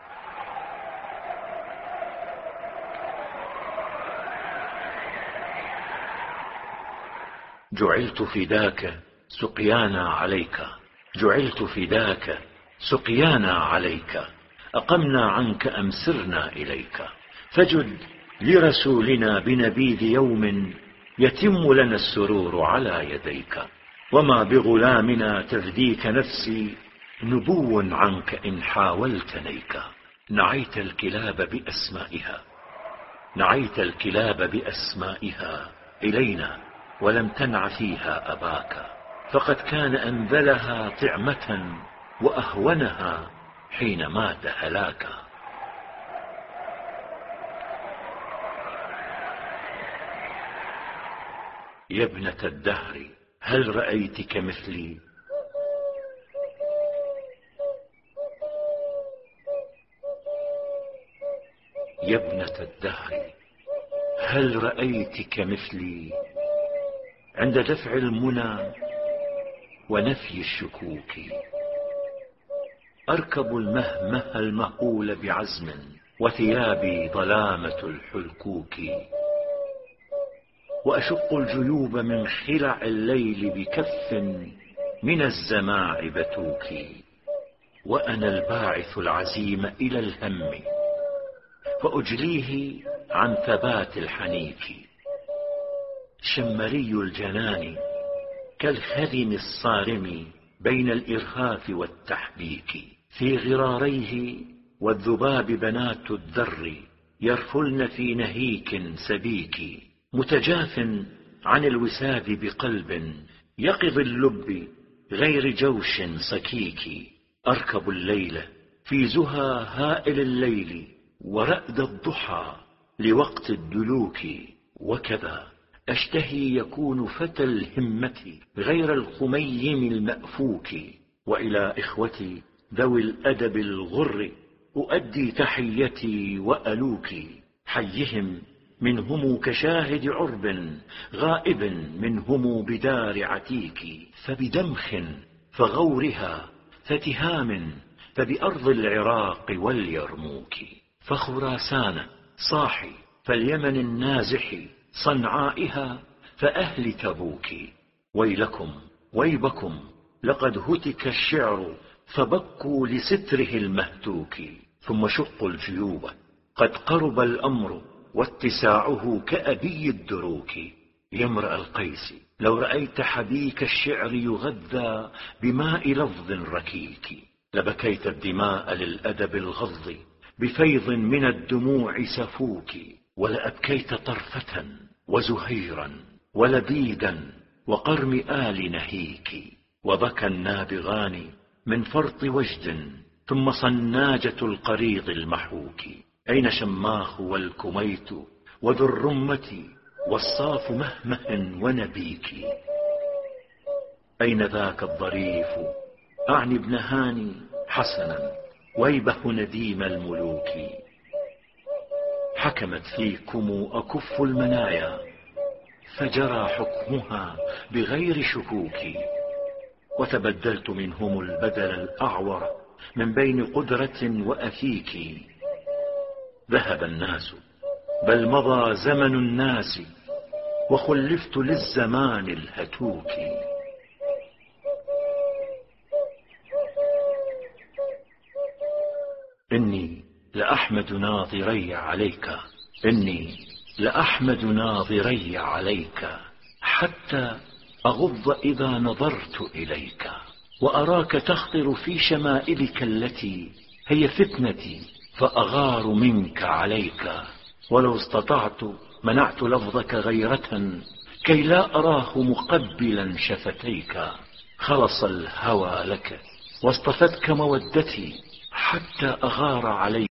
جعلت فداك سقيانا عليك، جعلت فداك سقيانا عليك. أقمنا عنك أم سرنا إليك. فجد لرسولنا بنبيذ يوم يتم لنا السرور على يديك. وما بغلامنا تفديك نفسي نبو عنك إن حاولت نيك. نعيت الكلاب بأسمائها، نعيت الكلاب بأسمائها إلينا، ولم تنع فيها أباك. فقد كان أنذلها طعمة وأهونها حين مات هلاكا. يا ابنة الدهر هل رأيت كمثلي؟ يا ابنة الدهر هل رأيت كمثلي؟ عند دفع المنى ونفي الشكوك أركب المهمه المهول بعزم، وثيابي ظلامة الحلكوك. وأشق الجيوب من خلع الليل بكف من الزماع بتوك. وأنا الباعث العزيم إلى الهم فأجليه عن ثبات الحنيك. شمري الجنان كالخذم الصارم بين الإرهاف والتحبيك. في غراريه والذباب بنات الدر يرفلن في نهيك سبيك. متجاف عن الوساد بقلب يقظ اللب غير جوش صكيك. أركب الليل في زهى هائل الليل ورأد الضحى لوقت الدلوك. وكذا أشتهي يكون فتى الهمة غير الخميم المأفوك. وإلى إخوتي ذوي الأدب الغر أؤدي تحيتي وألوكي. حيهم منهم كشاهد عرب غائب منهم بدار عتيك. فبدمخ فغورها فتهام فبأرض العراق واليرموك. فخراسان صاحي فاليمن النازح صنعائها فأهل تبوك. ويلكم ويبكم لقد هتك الشعر فبكوا لستره المهتوك. ثم شقوا الجيوب قد قرب الأمر واتساعه كأبي الدروك. يا امرأ القيس لو رأيت حبيك الشعر يغذى بماء لفظ ركيك لبكيت الدماء للأدب الغض بفيض من الدموع سفوك. ولأبكيت طرفة وزهيرا ولبيدا وقرم آل نهيك. وبكى النابغان من فرط وجد ثم صناجة القريض المحوك. أين شماخ والكميت وذو الرمة والصاف مهمه ونبيك. أين ذاك الظريف أعني ابن هاني حسنا ويبه نديم الملوك. حكمت فيكم أكف المنايا فجرى حكمها بغير شكوك. وتبدلت منهم البدل الأعور من بين قدرة وأفيك. ذهب الناس بل مضى زمن الناس وخلفت للزمان الهتوك. إني لأحمد ناظري عليك إني لأحمد ناظري عليك حتى أغض إذا نظرت إليك. وأراك تخطر في شمائلك التي هي فتنتي فأغار منك عليك. ولو استطعت منعت لفظك غيرة كي لا أراه مقبلا شفتيك. خلص الهوى لك واصطفتك مودتي حتى أغار عليك.